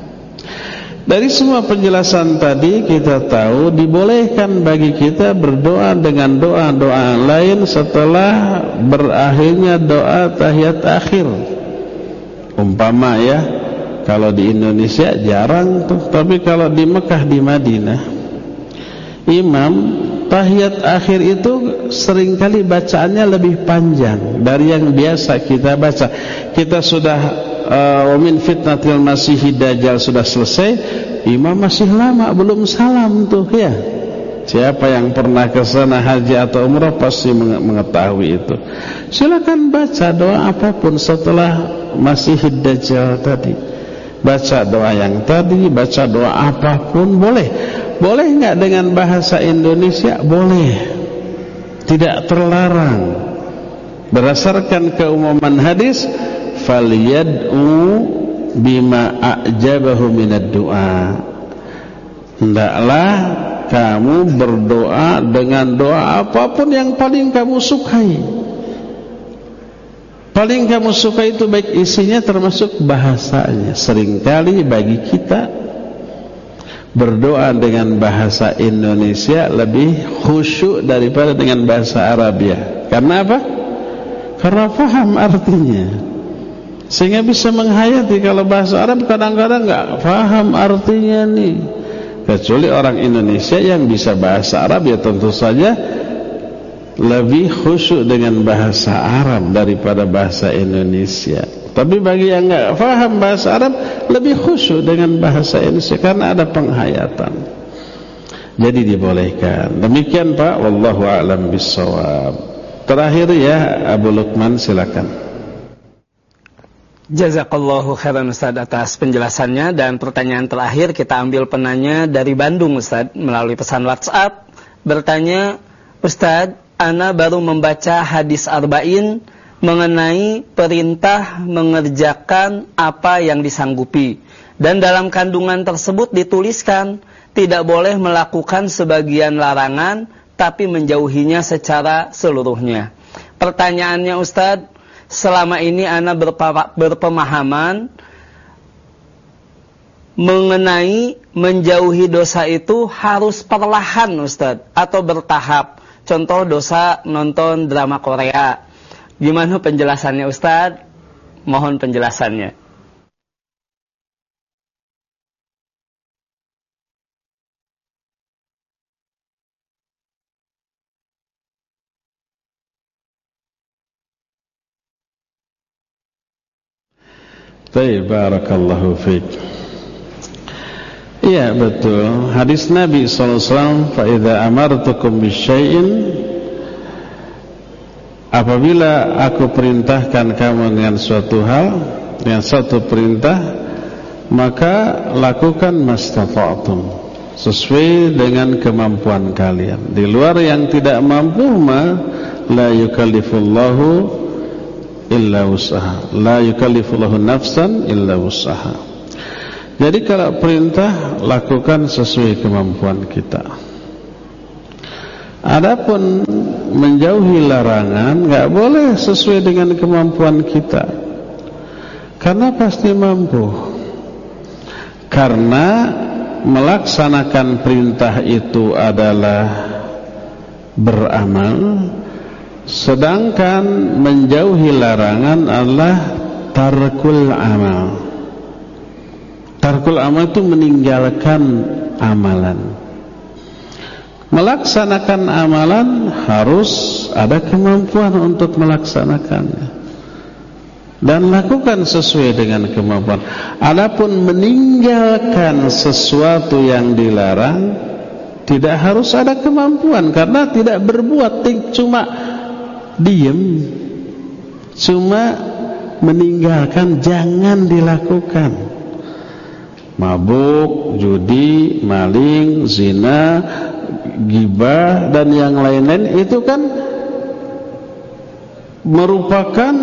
Dari semua penjelasan tadi kita tahu dibolehkan bagi kita berdoa dengan doa-doa lain setelah berakhirnya doa tahiyat akhir. Umpama ya, kalau di Indonesia jarang tuh, tapi kalau di Mekah, di Madinah, imam tahiyat akhir itu seringkali bacaannya lebih panjang dari yang biasa kita baca. Kita sudah wa min fitnatil masihid dajjal sudah selesai, imam masih lama belum salam tuh ya. Siapa yang pernah ke sana haji atau umrah pasti mengetahui itu. Silakan baca doa apapun setelah masihid dajjal tadi. Baca doa yang tadi, baca doa apapun boleh. Boleh enggak dengan bahasa Indonesia? Boleh. Tidak terlarang. Berdasarkan keumuman hadis, falyad'u bima a'jabahu minad du'a. Hendaklah kamu berdoa dengan doa apapun yang paling kamu sukai. Paling kamu suka itu baik isinya termasuk bahasanya. Seringkali bagi kita berdoa dengan bahasa Indonesia lebih khusyuk daripada dengan bahasa Arabia. Karena apa? Karena paham artinya, sehingga bisa menghayati. Kalau bahasa Arab kadang-kadang enggak paham artinya nih. Kecuali orang Indonesia yang bisa bahasa Arab, ya tentu saja lebih khusyuk dengan bahasa Arab daripada bahasa Indonesia. Tapi bagi yang enggak paham bahasa Arab, lebih khusyuk dengan bahasa Indonesia karena ada penghayatan. Jadi dibolehkan. Demikian Pak, wallahu a'lam bissawab. Terakhir ya Abu Lukman, silakan. Jazakallahu khairan Ustaz atas penjelasannya. Dan pertanyaan terakhir kita ambil penanya dari Bandung Ustaz melalui pesan WhatsApp. Bertanya, Ustaz, ana baru membaca hadis arba'in mengenai perintah mengerjakan apa yang disanggupi. Dan dalam kandungan tersebut dituliskan tidak boleh melakukan sebagian larangan, tapi menjauhinya secara seluruhnya. Pertanyaannya Ustaz, selama ini ana berpemahaman mengenai menjauhi dosa itu harus perlahan Ustaz, atau bertahap. Contoh dosa nonton drama Korea. Gimana penjelasannya Ustaz? Mohon penjelasannya. Baik, barakallahu fiik. Iya betul, hadis Nabi SAW, fa idza amartukum bisyai'in, apabila aku perintahkan kamu dengan suatu hal, dengan satu perintah, maka lakukan mastata'tum, sesuai dengan kemampuan kalian. Di luar yang tidak mampu la yukallifullahu illa usaha, la yukallifullahu nafsan illa usaha. Jadi kalau perintah lakukan sesuai kemampuan kita. Adapun menjauhi larangan enggak boleh sesuai dengan kemampuan kita, karena pasti mampu. Karena melaksanakan perintah itu adalah beramal, sedangkan menjauhi larangan adalah tarkul amal. Tarkul amal itu meninggalkan amalan. Melaksanakan amalan harus ada kemampuan untuk melaksanakannya, dan lakukan sesuai dengan kemampuan. Adapun meninggalkan sesuatu yang dilarang, tidak harus ada kemampuan, karena tidak berbuat, cuma diem, cuma meninggalkan, jangan dilakukan. Mabuk, judi, maling, zina, gibah, dan yang lain-lain itu kan merupakan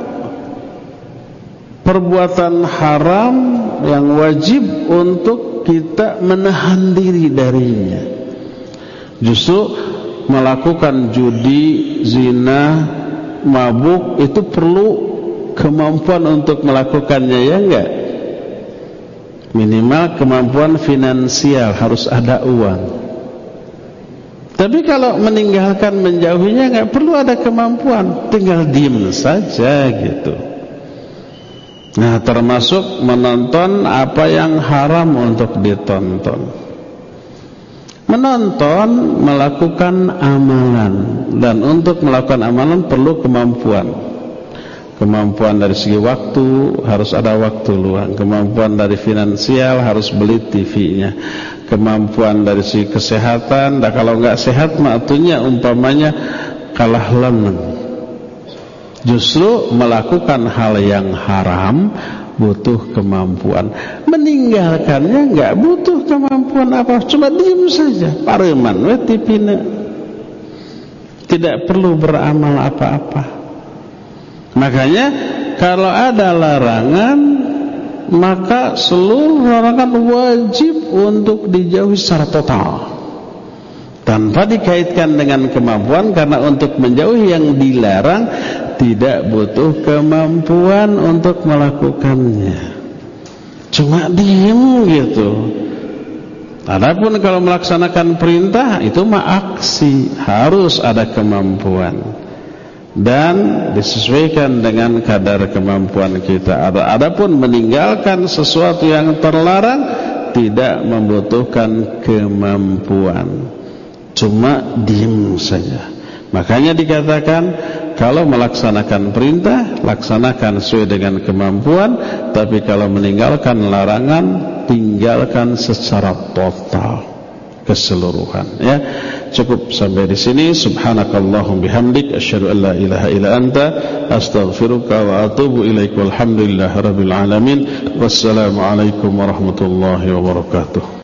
perbuatan haram yang wajib untuk kita menahan diri darinya. Justru melakukan judi, zina, mabuk itu perlu kemampuan untuk melakukannya, ya enggak? Minimal kemampuan finansial, harus ada uang. Tapi kalau meninggalkan, menjauhinya enggak perlu ada kemampuan, tinggal diem saja gitu. Nah, termasuk menonton apa yang haram untuk ditonton. Menonton melakukan amalan, dan untuk melakukan amalan perlu kemampuan. Kemampuan dari segi waktu, harus ada waktu luang. Kemampuan dari finansial, harus beli TV-nya. Kemampuan dari segi kesehatan, dan kalau enggak sehat matunya umpamanya kalah lengan. Justru melakukan hal yang haram butuh kemampuan. Meninggalkannya enggak butuh kemampuan apa, cuma diam saja, pareman we tipina. Tidak perlu beramal apa-apa. Makanya kalau ada larangan, maka seluruh larangan wajib untuk dijauhi secara total, tanpa dikaitkan dengan kemampuan. Karena untuk menjauhi yang dilarang tidak butuh kemampuan untuk melakukannya, cuma diem gitu. Adapun kalau melaksanakan perintah, itu mah aksi, harus ada kemampuan dan disesuaikan dengan kadar kemampuan kita. Adapun meninggalkan sesuatu yang terlarang tidak membutuhkan kemampuan, cuma diem saja. Makanya dikatakan kalau melaksanakan perintah, laksanakan sesuai dengan kemampuan. Tapi kalau meninggalkan larangan, tinggalkan secara total, keseluruhan, ya. Cukup sampai di sini. Subhanakallahum bihamdik, asyhadu an la ilaha illa anta, astaghfiruka wa atubu ilaik. Walhamdulillahirabbil alamin. Wassalamualaikum warahmatullahi wabarakatuh.